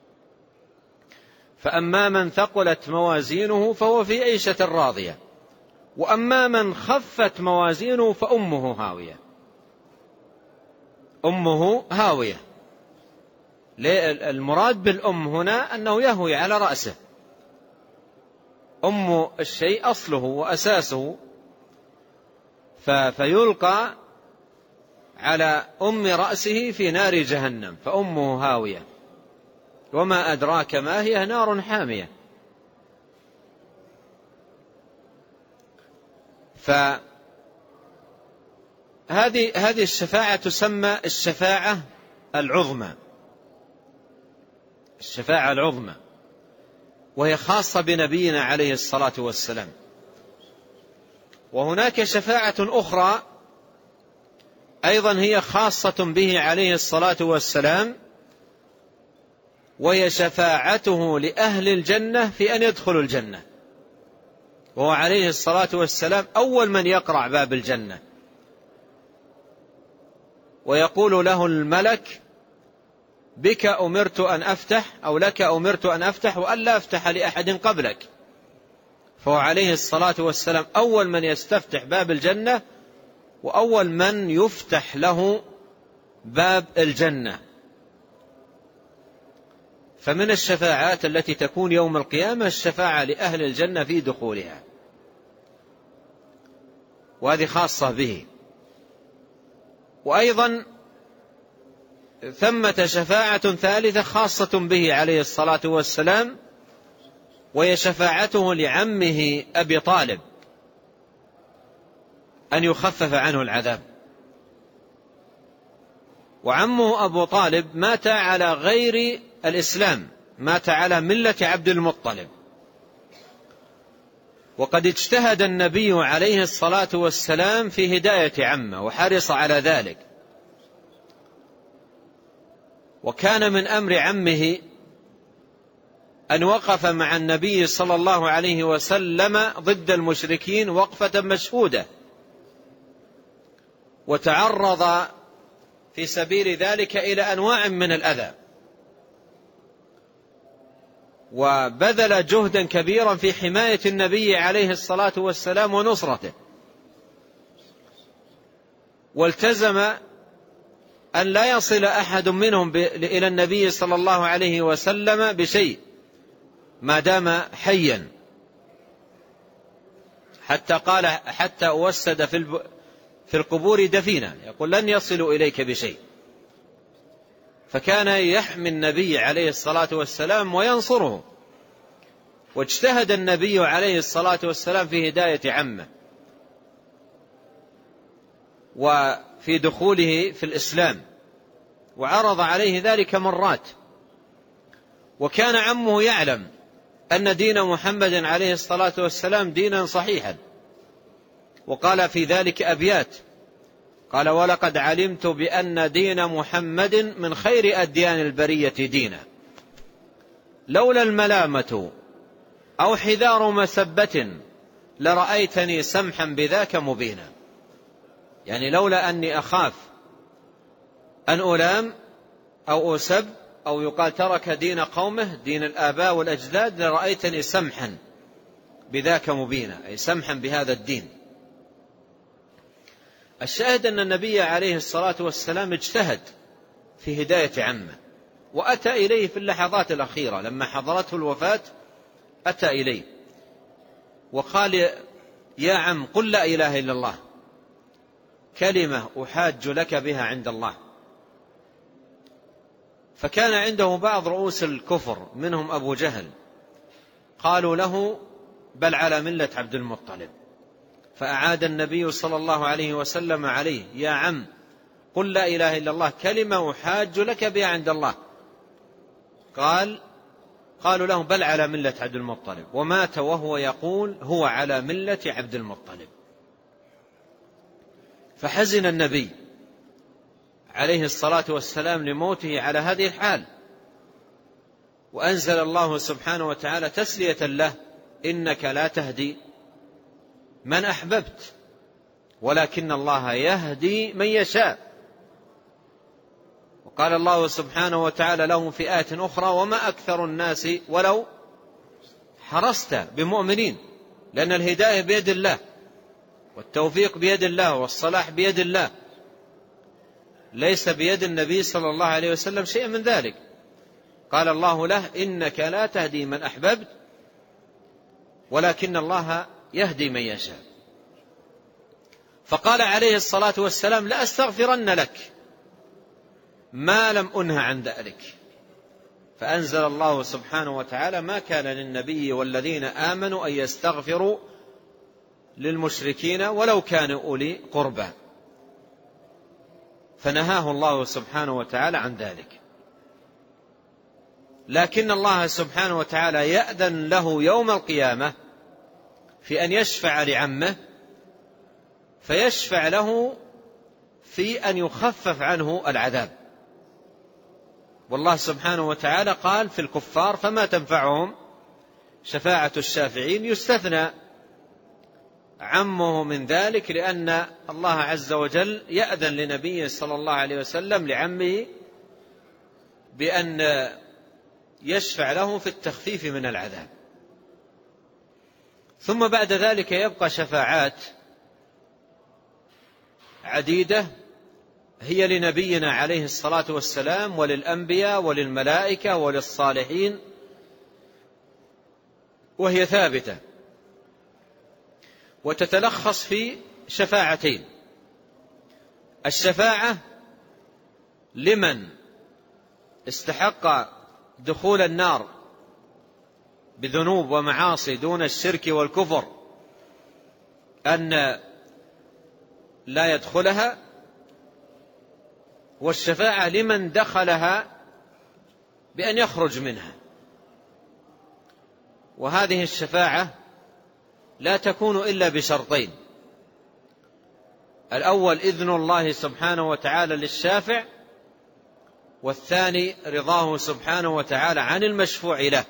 فأما من ثقلت موازينه فهو في عيشة راضية، وأما من خفت موازينه فأمه هاوية. أمه هاوية، المراد بالأم هنا أنه يهوي على رأسه. أم الشيء أصله وأساسه، فيلقى على أم رأسه في نار جهنم فأمه هاوية. وما أدراك ما هي نار حامية. فهذه الشفاعة تسمى الشفاعة العظمى، الشفاعة العظمى، وهي خاصة بنبينا عليه الصلاة والسلام. وهناك شفاعة أخرى أيضا هي خاصة به عليه الصلاة والسلام، وهي شفاعته لأهل الجنة في أن يدخلوا الجنة. وهو عليه الصلاة والسلام أول من يقرع باب الجنة، ويقول له الملك: بك أمرت أن أفتح، أو لك أمرت أن أفتح وألا أفتح لأحد قبلك. فهو عليه الصلاة والسلام أول من يستفتح باب الجنة، وأول من يفتح له باب الجنة. فمن الشفاعات التي تكون يوم القيامة الشفاعة لأهل الجنة في دخولها، وهذه خاصة به. وأيضا ثمة شفاعة ثالثة خاصة به عليه الصلاة والسلام، وهي شفاعته لعمه أبي طالب أن يخفف عنه العذاب. وعمه أبو طالب مات على غير الإسلام، مات على ملة عبد المطلب. وقد اجتهد النبي عليه الصلاة والسلام في هداية عمه وحرص على ذلك. وكان من أمر عمه أن وقف مع النبي صلى الله عليه وسلم ضد المشركين وقفة مشهودة، وتعرض في سبيل ذلك إلى أنواع من الأذى، وبذل جهدا كبيرا في حماية النبي عليه الصلاة والسلام ونصرته. والتزم أن لا يصل أحد منهم إلى النبي صلى الله عليه وسلم بشيء ما دام حيا، حتى قال: حتى أوسد في القبور دفينا، يقول: لن يصلوا إليك بشيء. فكان يحمي النبي عليه الصلاة والسلام وينصره. واجتهد النبي عليه الصلاة والسلام في هداية عمه وفي دخوله في الإسلام، وعرض عليه ذلك مرات. وكان عمه يعلم أن دين محمد عليه الصلاة والسلام دينا صحيحا، وقال في ذلك أبيات، قال: ولقد علمت بأن دين محمد من خير أديان البرية دينا، لولا الملامة أو حذار مسبة لرأيتني سمحا بذاك مبينا. يعني لولا أني أخاف أن ألام أو أسب أو يقال ترك دين قومه دين الآباء والأجداد لرأيتني سمحا بذاك مبينا، أي سمحا بهذا الدين. الشاهد أن النبي عليه الصلاة والسلام اجتهد في هداية عمه، وأتى إليه في اللحظات الأخيرة لما حضرته الوفاة، أتى إليه وقال: يا عم قل لا إله إلا الله، كلمة أحاج لك بها عند الله. فكان عنده بعض رؤوس الكفر منهم أبو جهل، قالوا له: بل على ملة عبد المطلب. فأعاد النبي صلى الله عليه وسلم عليه: يا عم قل لا إله إلا الله، كلمة أحاج لك بها عند الله. قالوا له: بل على ملة عبد المطلب. ومات وهو يقول: هو على ملة عبد المطلب. فحزن النبي عليه الصلاة والسلام لموته على هذه الحال، وأنزل الله سبحانه وتعالى تسلية له: إنك لا تهدي من أحببت ولكن الله يهدي من يشاء. وقال الله سبحانه وتعالى له في آية أخرى: وما أكثر الناس ولو حرصت بمؤمنين. لأن الهداية بيد الله، والتوفيق بيد الله، والصلاح بيد الله، ليس بيد النبي صلى الله عليه وسلم شيء من ذلك. قال الله له: إنك لا تهدي من أحببت ولكن الله يهدي من يشاء. فقال عليه الصلاة والسلام: لأستغفرن لك ما لم أنه عن ذلك. فأنزل الله سبحانه وتعالى: ما كان للنبي والذين آمنوا أن يستغفروا للمشركين ولو كانوا أولي قربى. فنهاه الله سبحانه وتعالى عن ذلك. لكن الله سبحانه وتعالى يأذن له يوم القيامة في أن يشفع لعمه، فيشفع له في أن يخفف عنه العذاب. والله سبحانه وتعالى قال في الكفار: فما تنفعهم شفاعة الشافعين. يستثنى عمه من ذلك، لأن الله عز وجل يأذن لنبيه صلى الله عليه وسلم لعمه بأن يشفع له في التخفيف من العذاب. ثم بعد ذلك يبقى شفاعات عديدة هي لنبينا عليه الصلاة والسلام وللأنبياء وللملائكة وللصالحين، وهي ثابتة، وتتلخص في شفاعتين: الشفاعة لمن استحق دخول النار بذنوب ومعاصي دون الشرك والكفر أن لا يدخلها، والشفاعة لمن دخلها بأن يخرج منها. وهذه الشفاعة لا تكون إلا بشرطين: الأول إذن الله سبحانه وتعالى للشافع، والثاني رضاه سبحانه وتعالى عن المشفوع له.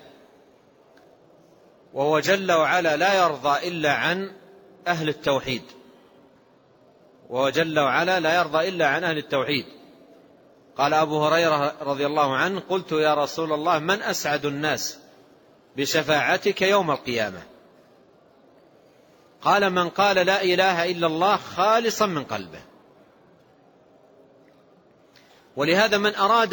وهو جل وعلا لا يرضى إلا عن أهل التوحيد، وهو جل وعلا لا يرضى إلا عن أهل التوحيد. قال أبو هريرة رضي الله عنه: قلت يا رسول الله من أسعد الناس بشفاعتك يوم القيامة؟ قال: من قال لا إله إلا الله خالصا من قلبه. ولهذا من أراد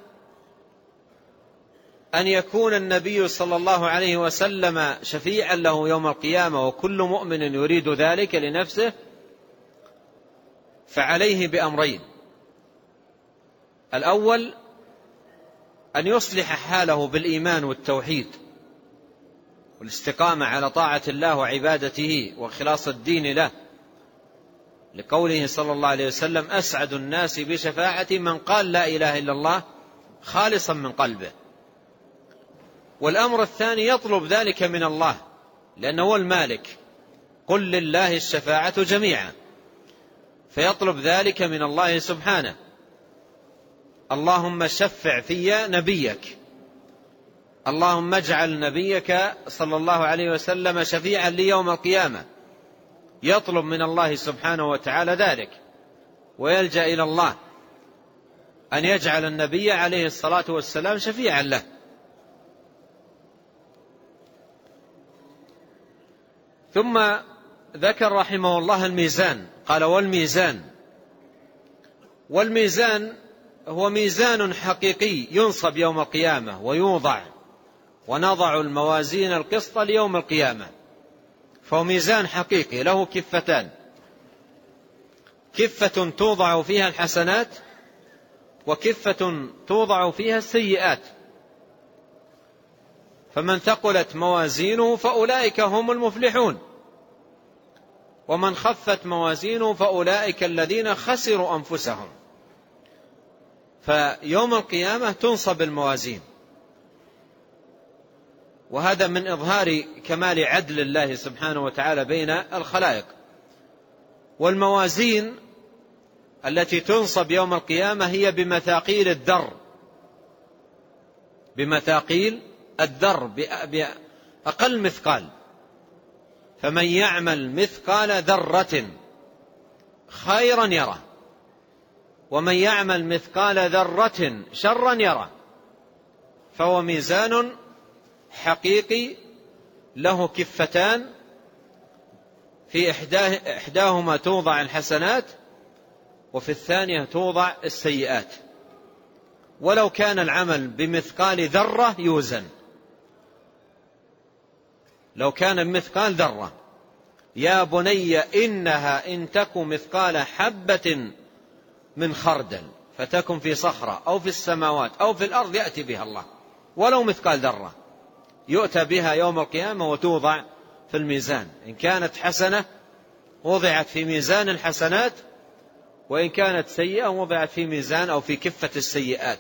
أن يكون النبي صلى الله عليه وسلم شفيعا له يوم القيامة، وكل مؤمن يريد ذلك لنفسه، فعليه بأمرين: الأول أن يصلح حاله بالإيمان والتوحيد والاستقامة على طاعة الله وعبادته وخلاص الدين له، لقوله صلى الله عليه وسلم: أسعد الناس بشفاعتي من قال لا إله إلا الله خالصا من قلبه. والأمر الثاني يطلب ذلك من الله، لأنه هو المالك: قل لله الشفاعة جميعا. فيطلب ذلك من الله سبحانه: اللهم شفع في نبيك، اللهم اجعل نبيك صلى الله عليه وسلم شفيعا لي يوم القيامة. يطلب من الله سبحانه وتعالى ذلك، ويلجأ إلى الله أن يجعل النبي عليه الصلاة والسلام شفيعا له. ثم ذكر رحمه الله الميزان، قال والميزان هو ميزان حقيقي ينصب يوم القيامة ويوضع، ونضع الموازين القسط ليوم القيامة. فهو ميزان حقيقي له كفتان، كفة توضع فيها الحسنات وكفة توضع فيها السيئات. فمن ثقلت موازينه فأولئك هم المفلحون، ومن خفت موازينه فأولئك الذين خسروا أنفسهم. فيوم القيامة تنصب الموازين، وهذا من إظهار كمال عدل الله سبحانه وتعالى بين الخلائق. والموازين التي تنصب يوم القيامة هي بمثاقيل الدر، بأقل مثقال. فمن يعمل مثقال ذرة خيرا يره، ومن يعمل مثقال ذرة شرا يره. فهو ميزان حقيقي له كفتان، في إحداهما توضع الحسنات وفي الثانية توضع السيئات. ولو كان العمل بمثقال ذرة يوزن، لو كان بمثقال ذرة. يا بني إنها إن تك مثقال حبة من خردل فتكن في صخرة أو في السماوات أو في الأرض يأتي بها الله. ولو مثقال ذرة يؤتى بها يوم القيامة وتوضع في الميزان. إن كانت حسنة وضعت في ميزان الحسنات، وإن كانت سيئة وضعت في ميزان أو في كفة السيئات.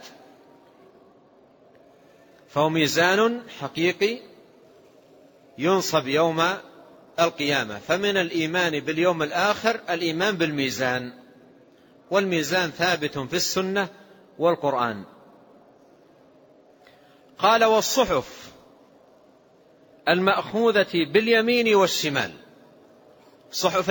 فهو ميزان حقيقي ينصب يوم القيامة. فمن الإيمان باليوم الآخر الإيمان بالميزان، والميزان ثابت في السنة والقرآن. قال والصحف المأخوذة باليمين والشمال، صحف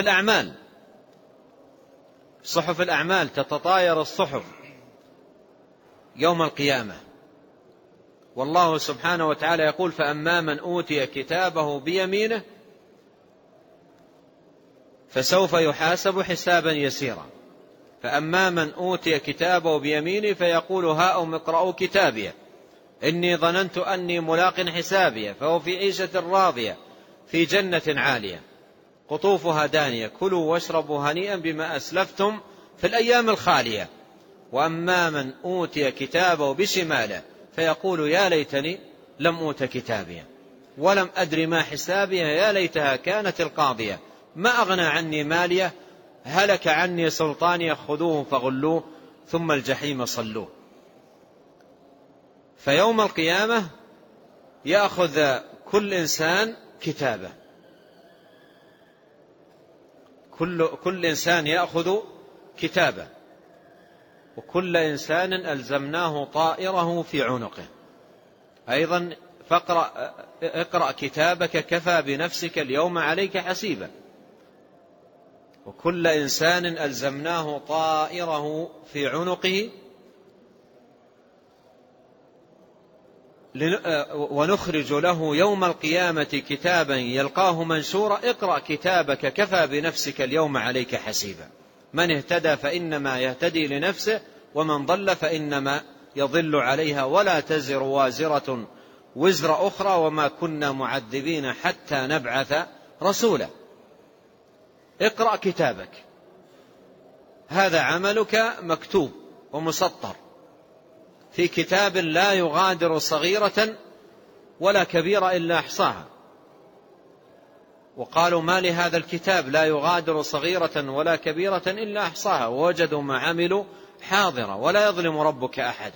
الأعمال تتطاير الصحف يوم القيامة. والله سبحانه وتعالى يقول فأما من أوتي كتابه بيمينه فسوف يحاسب حسابا يسيرا. فأما من أوتي كتابه بيمينه فيقول هاؤم اقرءوا كتابيه إني ظننت أني ملاق حسابيه فهو في عيشة راضية في جنة عالية قطوفها دانية كلوا واشربوا هنيئا بما أسلفتم في الأيام الخالية. وأما من أوتي كتابه بشماله فيقول يا ليتني لم أوت كتابيه ولم أدر ما حسابيه يا ليتها كانت القاضية ما أغنى عني ماليه هلك عني سلطاني خذوه فغلوه ثم الجحيم صلوه. فيوم القيامة يأخذ كل إنسان كتابه، كل إنسان يأخذ كتابه، وكل إنسان ألزمناه طائره في عنقه. أيضا اقرأ كتابك كفى بنفسك اليوم عليك حسيبا. وكل إنسان ألزمناه طائره في عنقه ونخرج له يوم القيامة كتابا يلقاه منشورا اقرأ كتابك كفى بنفسك اليوم عليك حسيبا. من اهتدى فإنما يهتدي لنفسه ومن ضل فإنما يضل عليها ولا تزر وازرة وزر أخرى وما كنا معذبين حتى نبعث رسولا. اقرأ كتابك، هذا عملك مكتوب ومسطر في كتاب لا يغادر صغيرة ولا كبيرة إلا أحصاها. وقالوا ما لهذا الكتاب لا يغادر صغيرة ولا كبيرة إلا أحصاها ووجدوا ما عملوا حاضرا ولا يظلم ربك أحدا.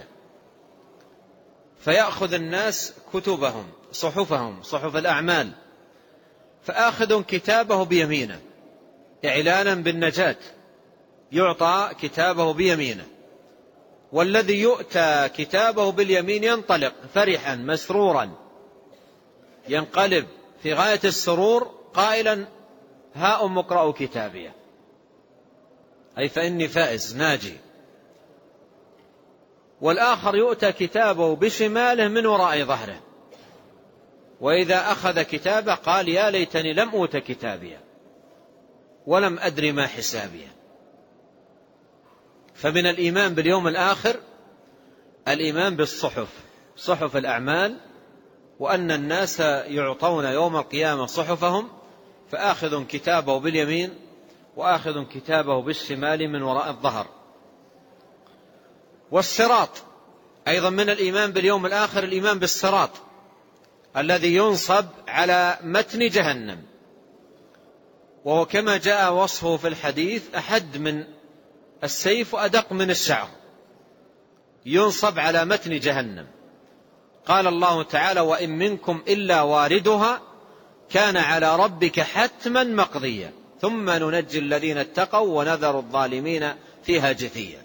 فيأخذ الناس كتبهم صحفهم صحف الأعمال، فآخذ كتابه بيمينه إعلانا بالنجاة يعطى كتابه بيمينه، والذي يؤتى كتابه باليمين ينطلق فرحا مسرورا ينقلب في غاية السرور قائلا هاؤم اقرءوا كتابيه، أي فإني فائز ناجي. والآخر يؤتى كتابه بشماله من وراء ظهره، وإذا أخذ كتابه قال يا ليتني لم أوت كتابيه ولم أدر ما حسابيه. فمن الإيمان باليوم الآخر الإيمان بالصحف، صحف الأعمال، وأن الناس يعطون يوم القيامة صحفهم، فآخذ كتابه باليمين وآخذ كتابه بالشمال من وراء الظهر. والصراط أيضا من الإيمان باليوم الآخر الإيمان بالصراط الذي ينصب على متن جهنم، وهو كما جاء وصفه في الحديث أحد من السيف وأدق من الشعر، ينصب على متن جهنم. قال الله تعالى وإن منكم إلا واردها كان على ربك حتما مقضيا ثم ننجي الذين اتقوا ونذر الظالمين فيها جثيا.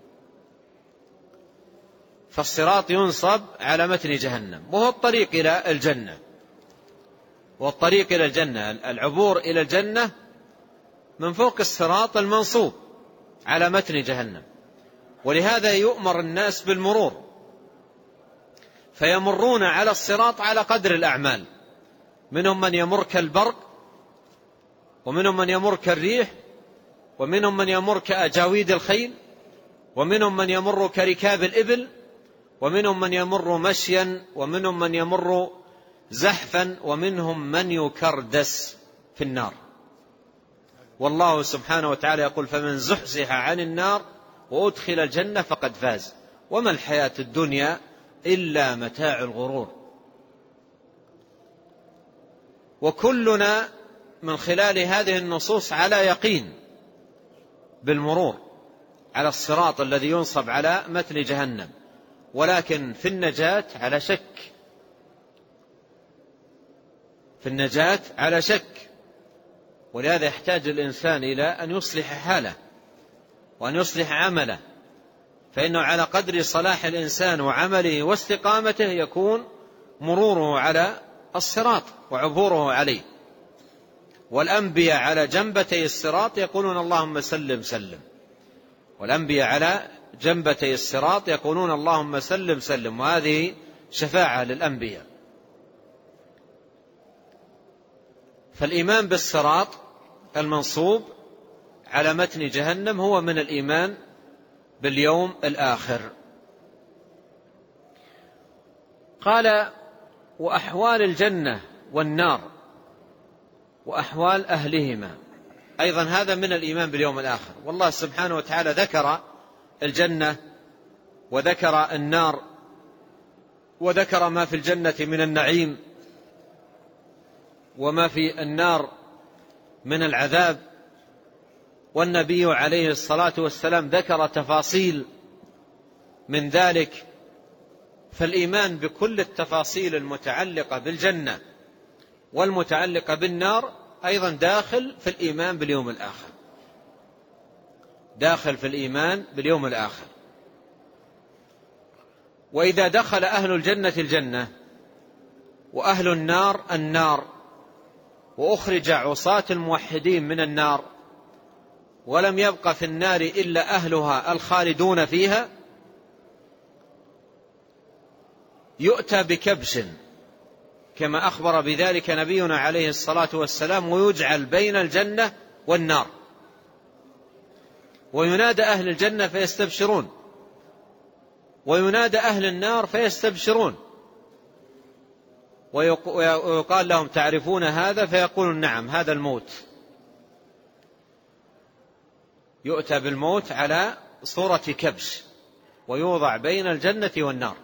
فالصراط ينصب على متن جهنم، وهو الطريق إلى الجنة، والطريق إلى الجنة العبور إلى الجنة من فوق الصراط المنصوب على متن جهنم. ولهذا يؤمر الناس بالمرور، فيمرون على الصراط على قدر الأعمال، منهم من يمر كالبرق، ومنهم من يمر كالريح، ومنهم من يمر كأجاويد الخيل، ومنهم من يمر كركاب الإبل، ومنهم من يمر مشيا، ومنهم من يمر زحفا، ومنهم من يكردس في النار. والله سبحانه وتعالى يقول فمن زحزح عن النار وأدخل الجنة فقد فاز وما الحياة الدنيا إلا متاع الغرور. وكلنا من خلال هذه النصوص على يقين بالمرور على الصراط الذي ينصب على متن جهنم، ولكن في النجاة على شك، في النجاة على شك. ولهذا يحتاج الإنسان إلى أن يصلح حاله وأن يصلح عمله، فإنه على قدر صلاح الإنسان وعمله واستقامته يكون مروره على الصراط وعبوره عليه. والأنبياء على جنبتي الصراط يقولون اللهم سلم سلم، والأنبياء على جنبتي الصراط يقولون اللهم سلم سلم، وهذه شفاعة للأنبياء. فالإيمان بالصراط المنصوب على متن جهنم هو من الإيمان باليوم الآخر. قال وأحوال الجنة والنار وأحوال أهلهما أيضا هذا من الإيمان باليوم الآخر. والله سبحانه وتعالى ذكر الجنة وذكر النار وذكر ما في الجنة من النعيم وما في النار من العذاب، والنبي عليه الصلاة والسلام ذكر تفاصيل من ذلك. فالإيمان بكل التفاصيل المتعلقة بالجنة والمتعلقة بالنار أيضا داخل في الإيمان باليوم الآخر، داخل في الإيمان باليوم الآخر. وإذا دخل أهل الجنة الجنة وأهل النار النار، وأخرج عصاة الموحدين من النار، ولم يبق في النار إلا أهلها الخالدون فيها، يؤتى بكبش كما أخبر بذلك نبينا عليه الصلاة والسلام، ويجعل بين الجنة والنار، وينادى أهل الجنة فيستبشرون، وينادى أهل النار فيستبشرون، ويقال لهم تعرفون هذا؟ فيقولون نعم هذا الموت. يؤتى بالموت على صورة كبش ويوضع بين الجنة والنار.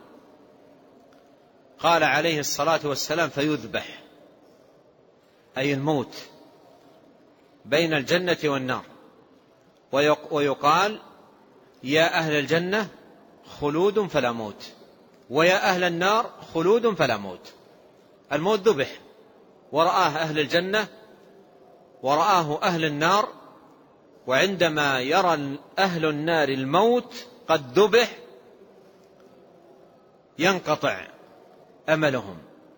قال عليه الصلاة والسلام فيذبح، أي الموت بين الجنة والنار، ويقال يا أهل الجنة خلود فلا موت، ويا أهل النار خلود فلا موت. الموت ذبح ورآه أهل الجنة ورآه أهل النار، وعندما يرى أهل النار الموت قد ذبح ينقطع أملهم،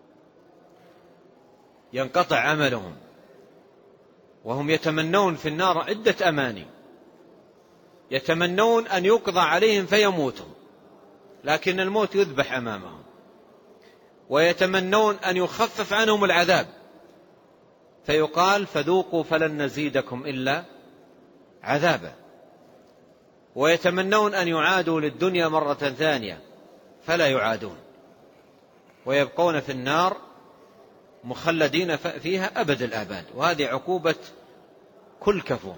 ينقطع أملهم، وهم يتمنون في النار عدة أماني، يتمنون أن يقضى عليهم فيموتوا، لكن الموت يذبح أمامهم، ويتمنون أن يخفف عنهم العذاب، فيقال فذوقوا فلن نزيدكم إلا عذابا. ويتمنون أن يعادوا للدنيا مرة ثانية فلا يعادون، ويبقون في النار مخلدين فيها أبد الآباد، وهذه عقوبة كل كفور.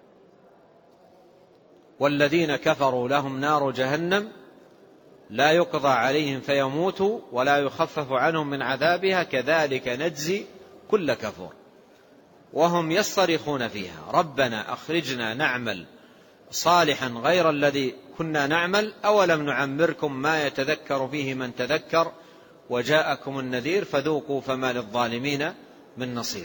والذين كفروا لهم نار جهنم لا يقضى عليهم فيموتوا ولا يخفف عنهم من عذابها كذلك نجزي كل كفور وهم يصطرخون فيها ربنا أخرجنا نعمل صالحا غير الذي كنا نعمل أولم نعمركم ما يتذكر فيه من تذكر وجاءكم النذير فذوقوا فما للظالمين من نصير.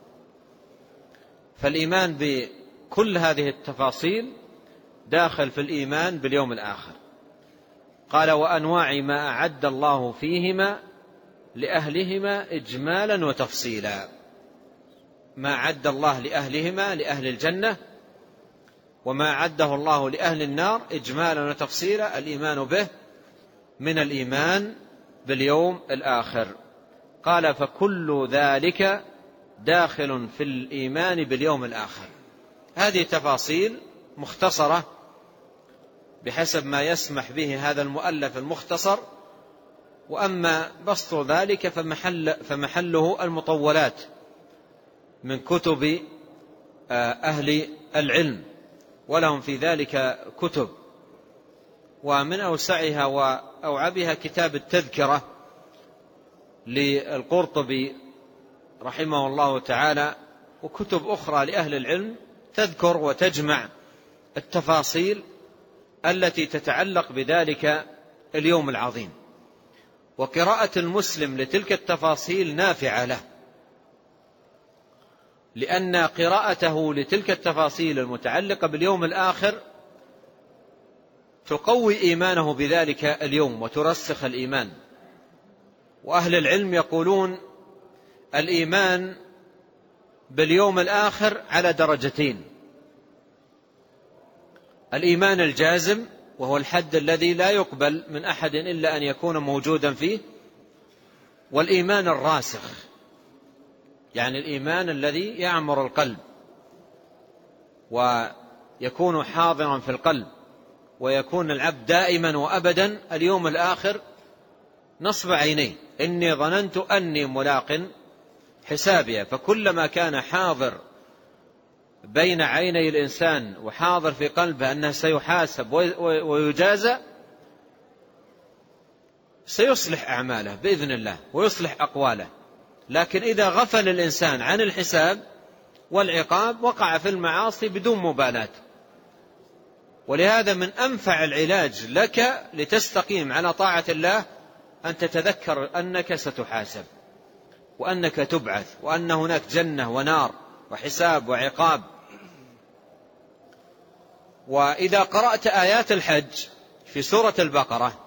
فالإيمان بكل هذه التفاصيل داخل في الإيمان باليوم الآخر. قال وأنواع ما أعد الله فيهما لأهلهما إجمالا وتفصيلا. ما أعد الله لأهلهما لأهل الجنة وما أعده الله لأهل النار إجمالا وتفصيلا الإيمان به من الإيمان باليوم الآخر. قال فكل ذلك داخل في الإيمان باليوم الآخر. هذه تفاصيل مختصرة بحسب ما يسمح به هذا المؤلف المختصر، وأما بسط ذلك فمحله المطولات من كتب أهل العلم، ولهم في ذلك كتب، ومن أوسعها وأوعبها كتاب التذكرة للقرطبي رحمه الله تعالى، وكتب أخرى لأهل العلم تذكر وتجمع التفاصيل التي تتعلق بذلك اليوم العظيم. وقراءة المسلم لتلك التفاصيل نافعة له، لأن قراءته لتلك التفاصيل المتعلقة باليوم الآخر تقوي إيمانه بذلك اليوم وترسخ الإيمان. وأهل العلم يقولون الإيمان باليوم الآخر على درجتين: الإيمان الجازم وهو الحد الذي لا يقبل من أحد إلا أن يكون موجودا فيه، والإيمان الراسخ يعني الإيمان الذي يعمر القلب ويكون حاضرا في القلب، ويكون العبد دائما وأبدا اليوم الآخر نصب عينيه: إني ظننت أني ملاق حسابي. فكلما كان حاضر بين عيني الإنسان وحاضر في قلبه أنه سيحاسب ويجازى سيصلح أعماله بإذن الله ويصلح أقواله. لكن إذا غفل الإنسان عن الحساب والعقاب وقع في المعاصي بدون مبالاة. ولهذا من أنفع العلاج لك لتستقيم على طاعة الله أن تتذكر أنك ستحاسب وأنك تبعث وأن هناك جنة ونار وحساب وعقاب. وإذا قرأت آيات الحج في سورة البقرة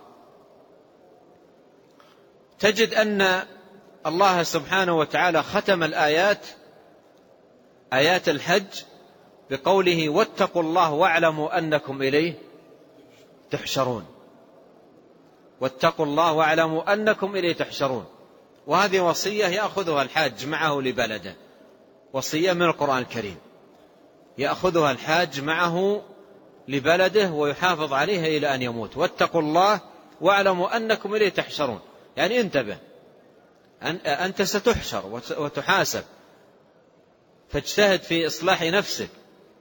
تجد أن الله سبحانه وتعالى ختم الآيات آيات الحج بقوله واتقوا الله واعلموا أنكم إليه تحشرون. واتقوا الله واعلموا أنكم إليه تحشرون. وهذه وصية يأخذها الحاج معه لبلده، وصية من القرآن الكريم يأخذها الحاج معه لبلده ويحافظ عليها إلى أن يموت. واتقوا الله واعلموا أنكم إليه تحشرون، يعني انتبه أنت ستحشر وتحاسب، فاجتهد في إصلاح نفسك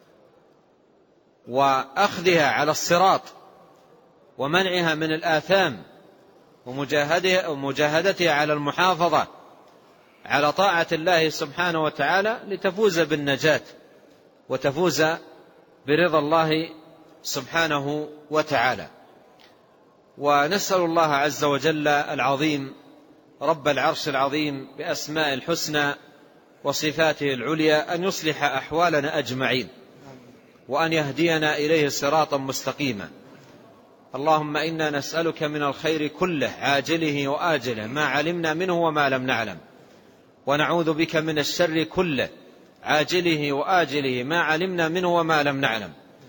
وأخذها على الصراط ومنعها من الآثام ومجاهدتها على المحافظة على طاعة الله سبحانه وتعالى لتفوز بالنجاة وتفوز برضا الله سبحانه وتعالى. ونسأل الله عز وجل العظيم رب العرش العظيم بأسماء الحسنى وصفاته العليا أن يصلح أحوالنا أجمعين وأن يهدينا إليه صراطا مستقيما. اللهم إنا نسألك من الخير كله عاجله وآجله ما علمنا منه وما لم نعلم، ونعوذ بك من الشر كله عاجله وآجله ما علمنا منه وما لم نعلم.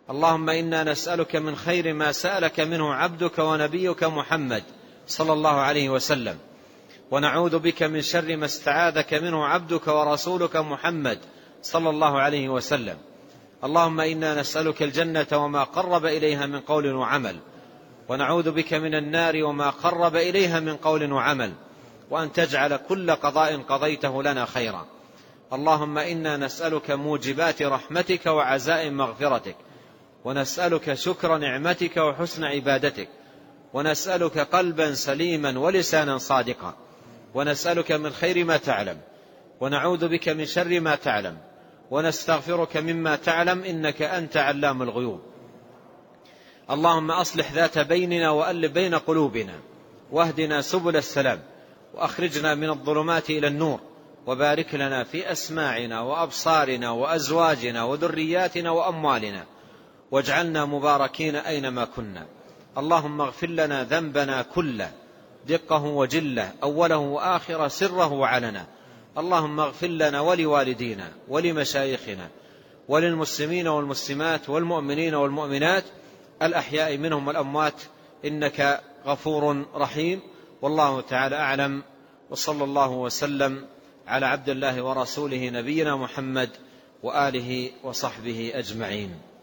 اللهم إنا نسألك من خير ما سألك منه عبدك ونبيك محمد صلى الله عليه وسلم، ونعوذ بك من شر ما استعاذك منه عبدك ورسولك محمد صلى الله عليه وسلم. اللهم إنا نسألك الجنة وما قرب إليها من قول وعمل، ونعوذ بك من النار وما قرب إليها من قول وعمل، وأن تجعل كل قضاء قضيته لنا خيرا. اللهم إنا نسألك موجبات رحمتك وعزائم مغفرتك، ونسألك شكر نعمتك وحسن عبادتك، ونسألك قلبا سليما ولسانا صادقا، ونسألك من خير ما تعلم، ونعوذ بك من شر ما تعلم، ونستغفرك مما تعلم، إنك أنت علام الغيوب. اللهم أصلح ذات بيننا وألف بين قلوبنا، واهدنا سبل السلام، وأخرجنا من الظلمات إلى النور، وبارك لنا في أسماعنا وأبصارنا وأزواجنا وذرياتنا وأموالنا، واجعلنا مباركين أينما كنا. اللهم اغفر لنا ذنبنا كله، دقه وجله، أوله وآخره، سره وعلنا. اللهم اغفر لنا ولوالدينا ولمشايخنا وللمسلمين والمسلمات والمؤمنين والمؤمنات الأحياء منهم والأموات، إنك غفور رحيم. والله تعالى أعلم، وصلى الله وسلم على عبد الله ورسوله نبينا محمد وآله وصحبه أجمعين.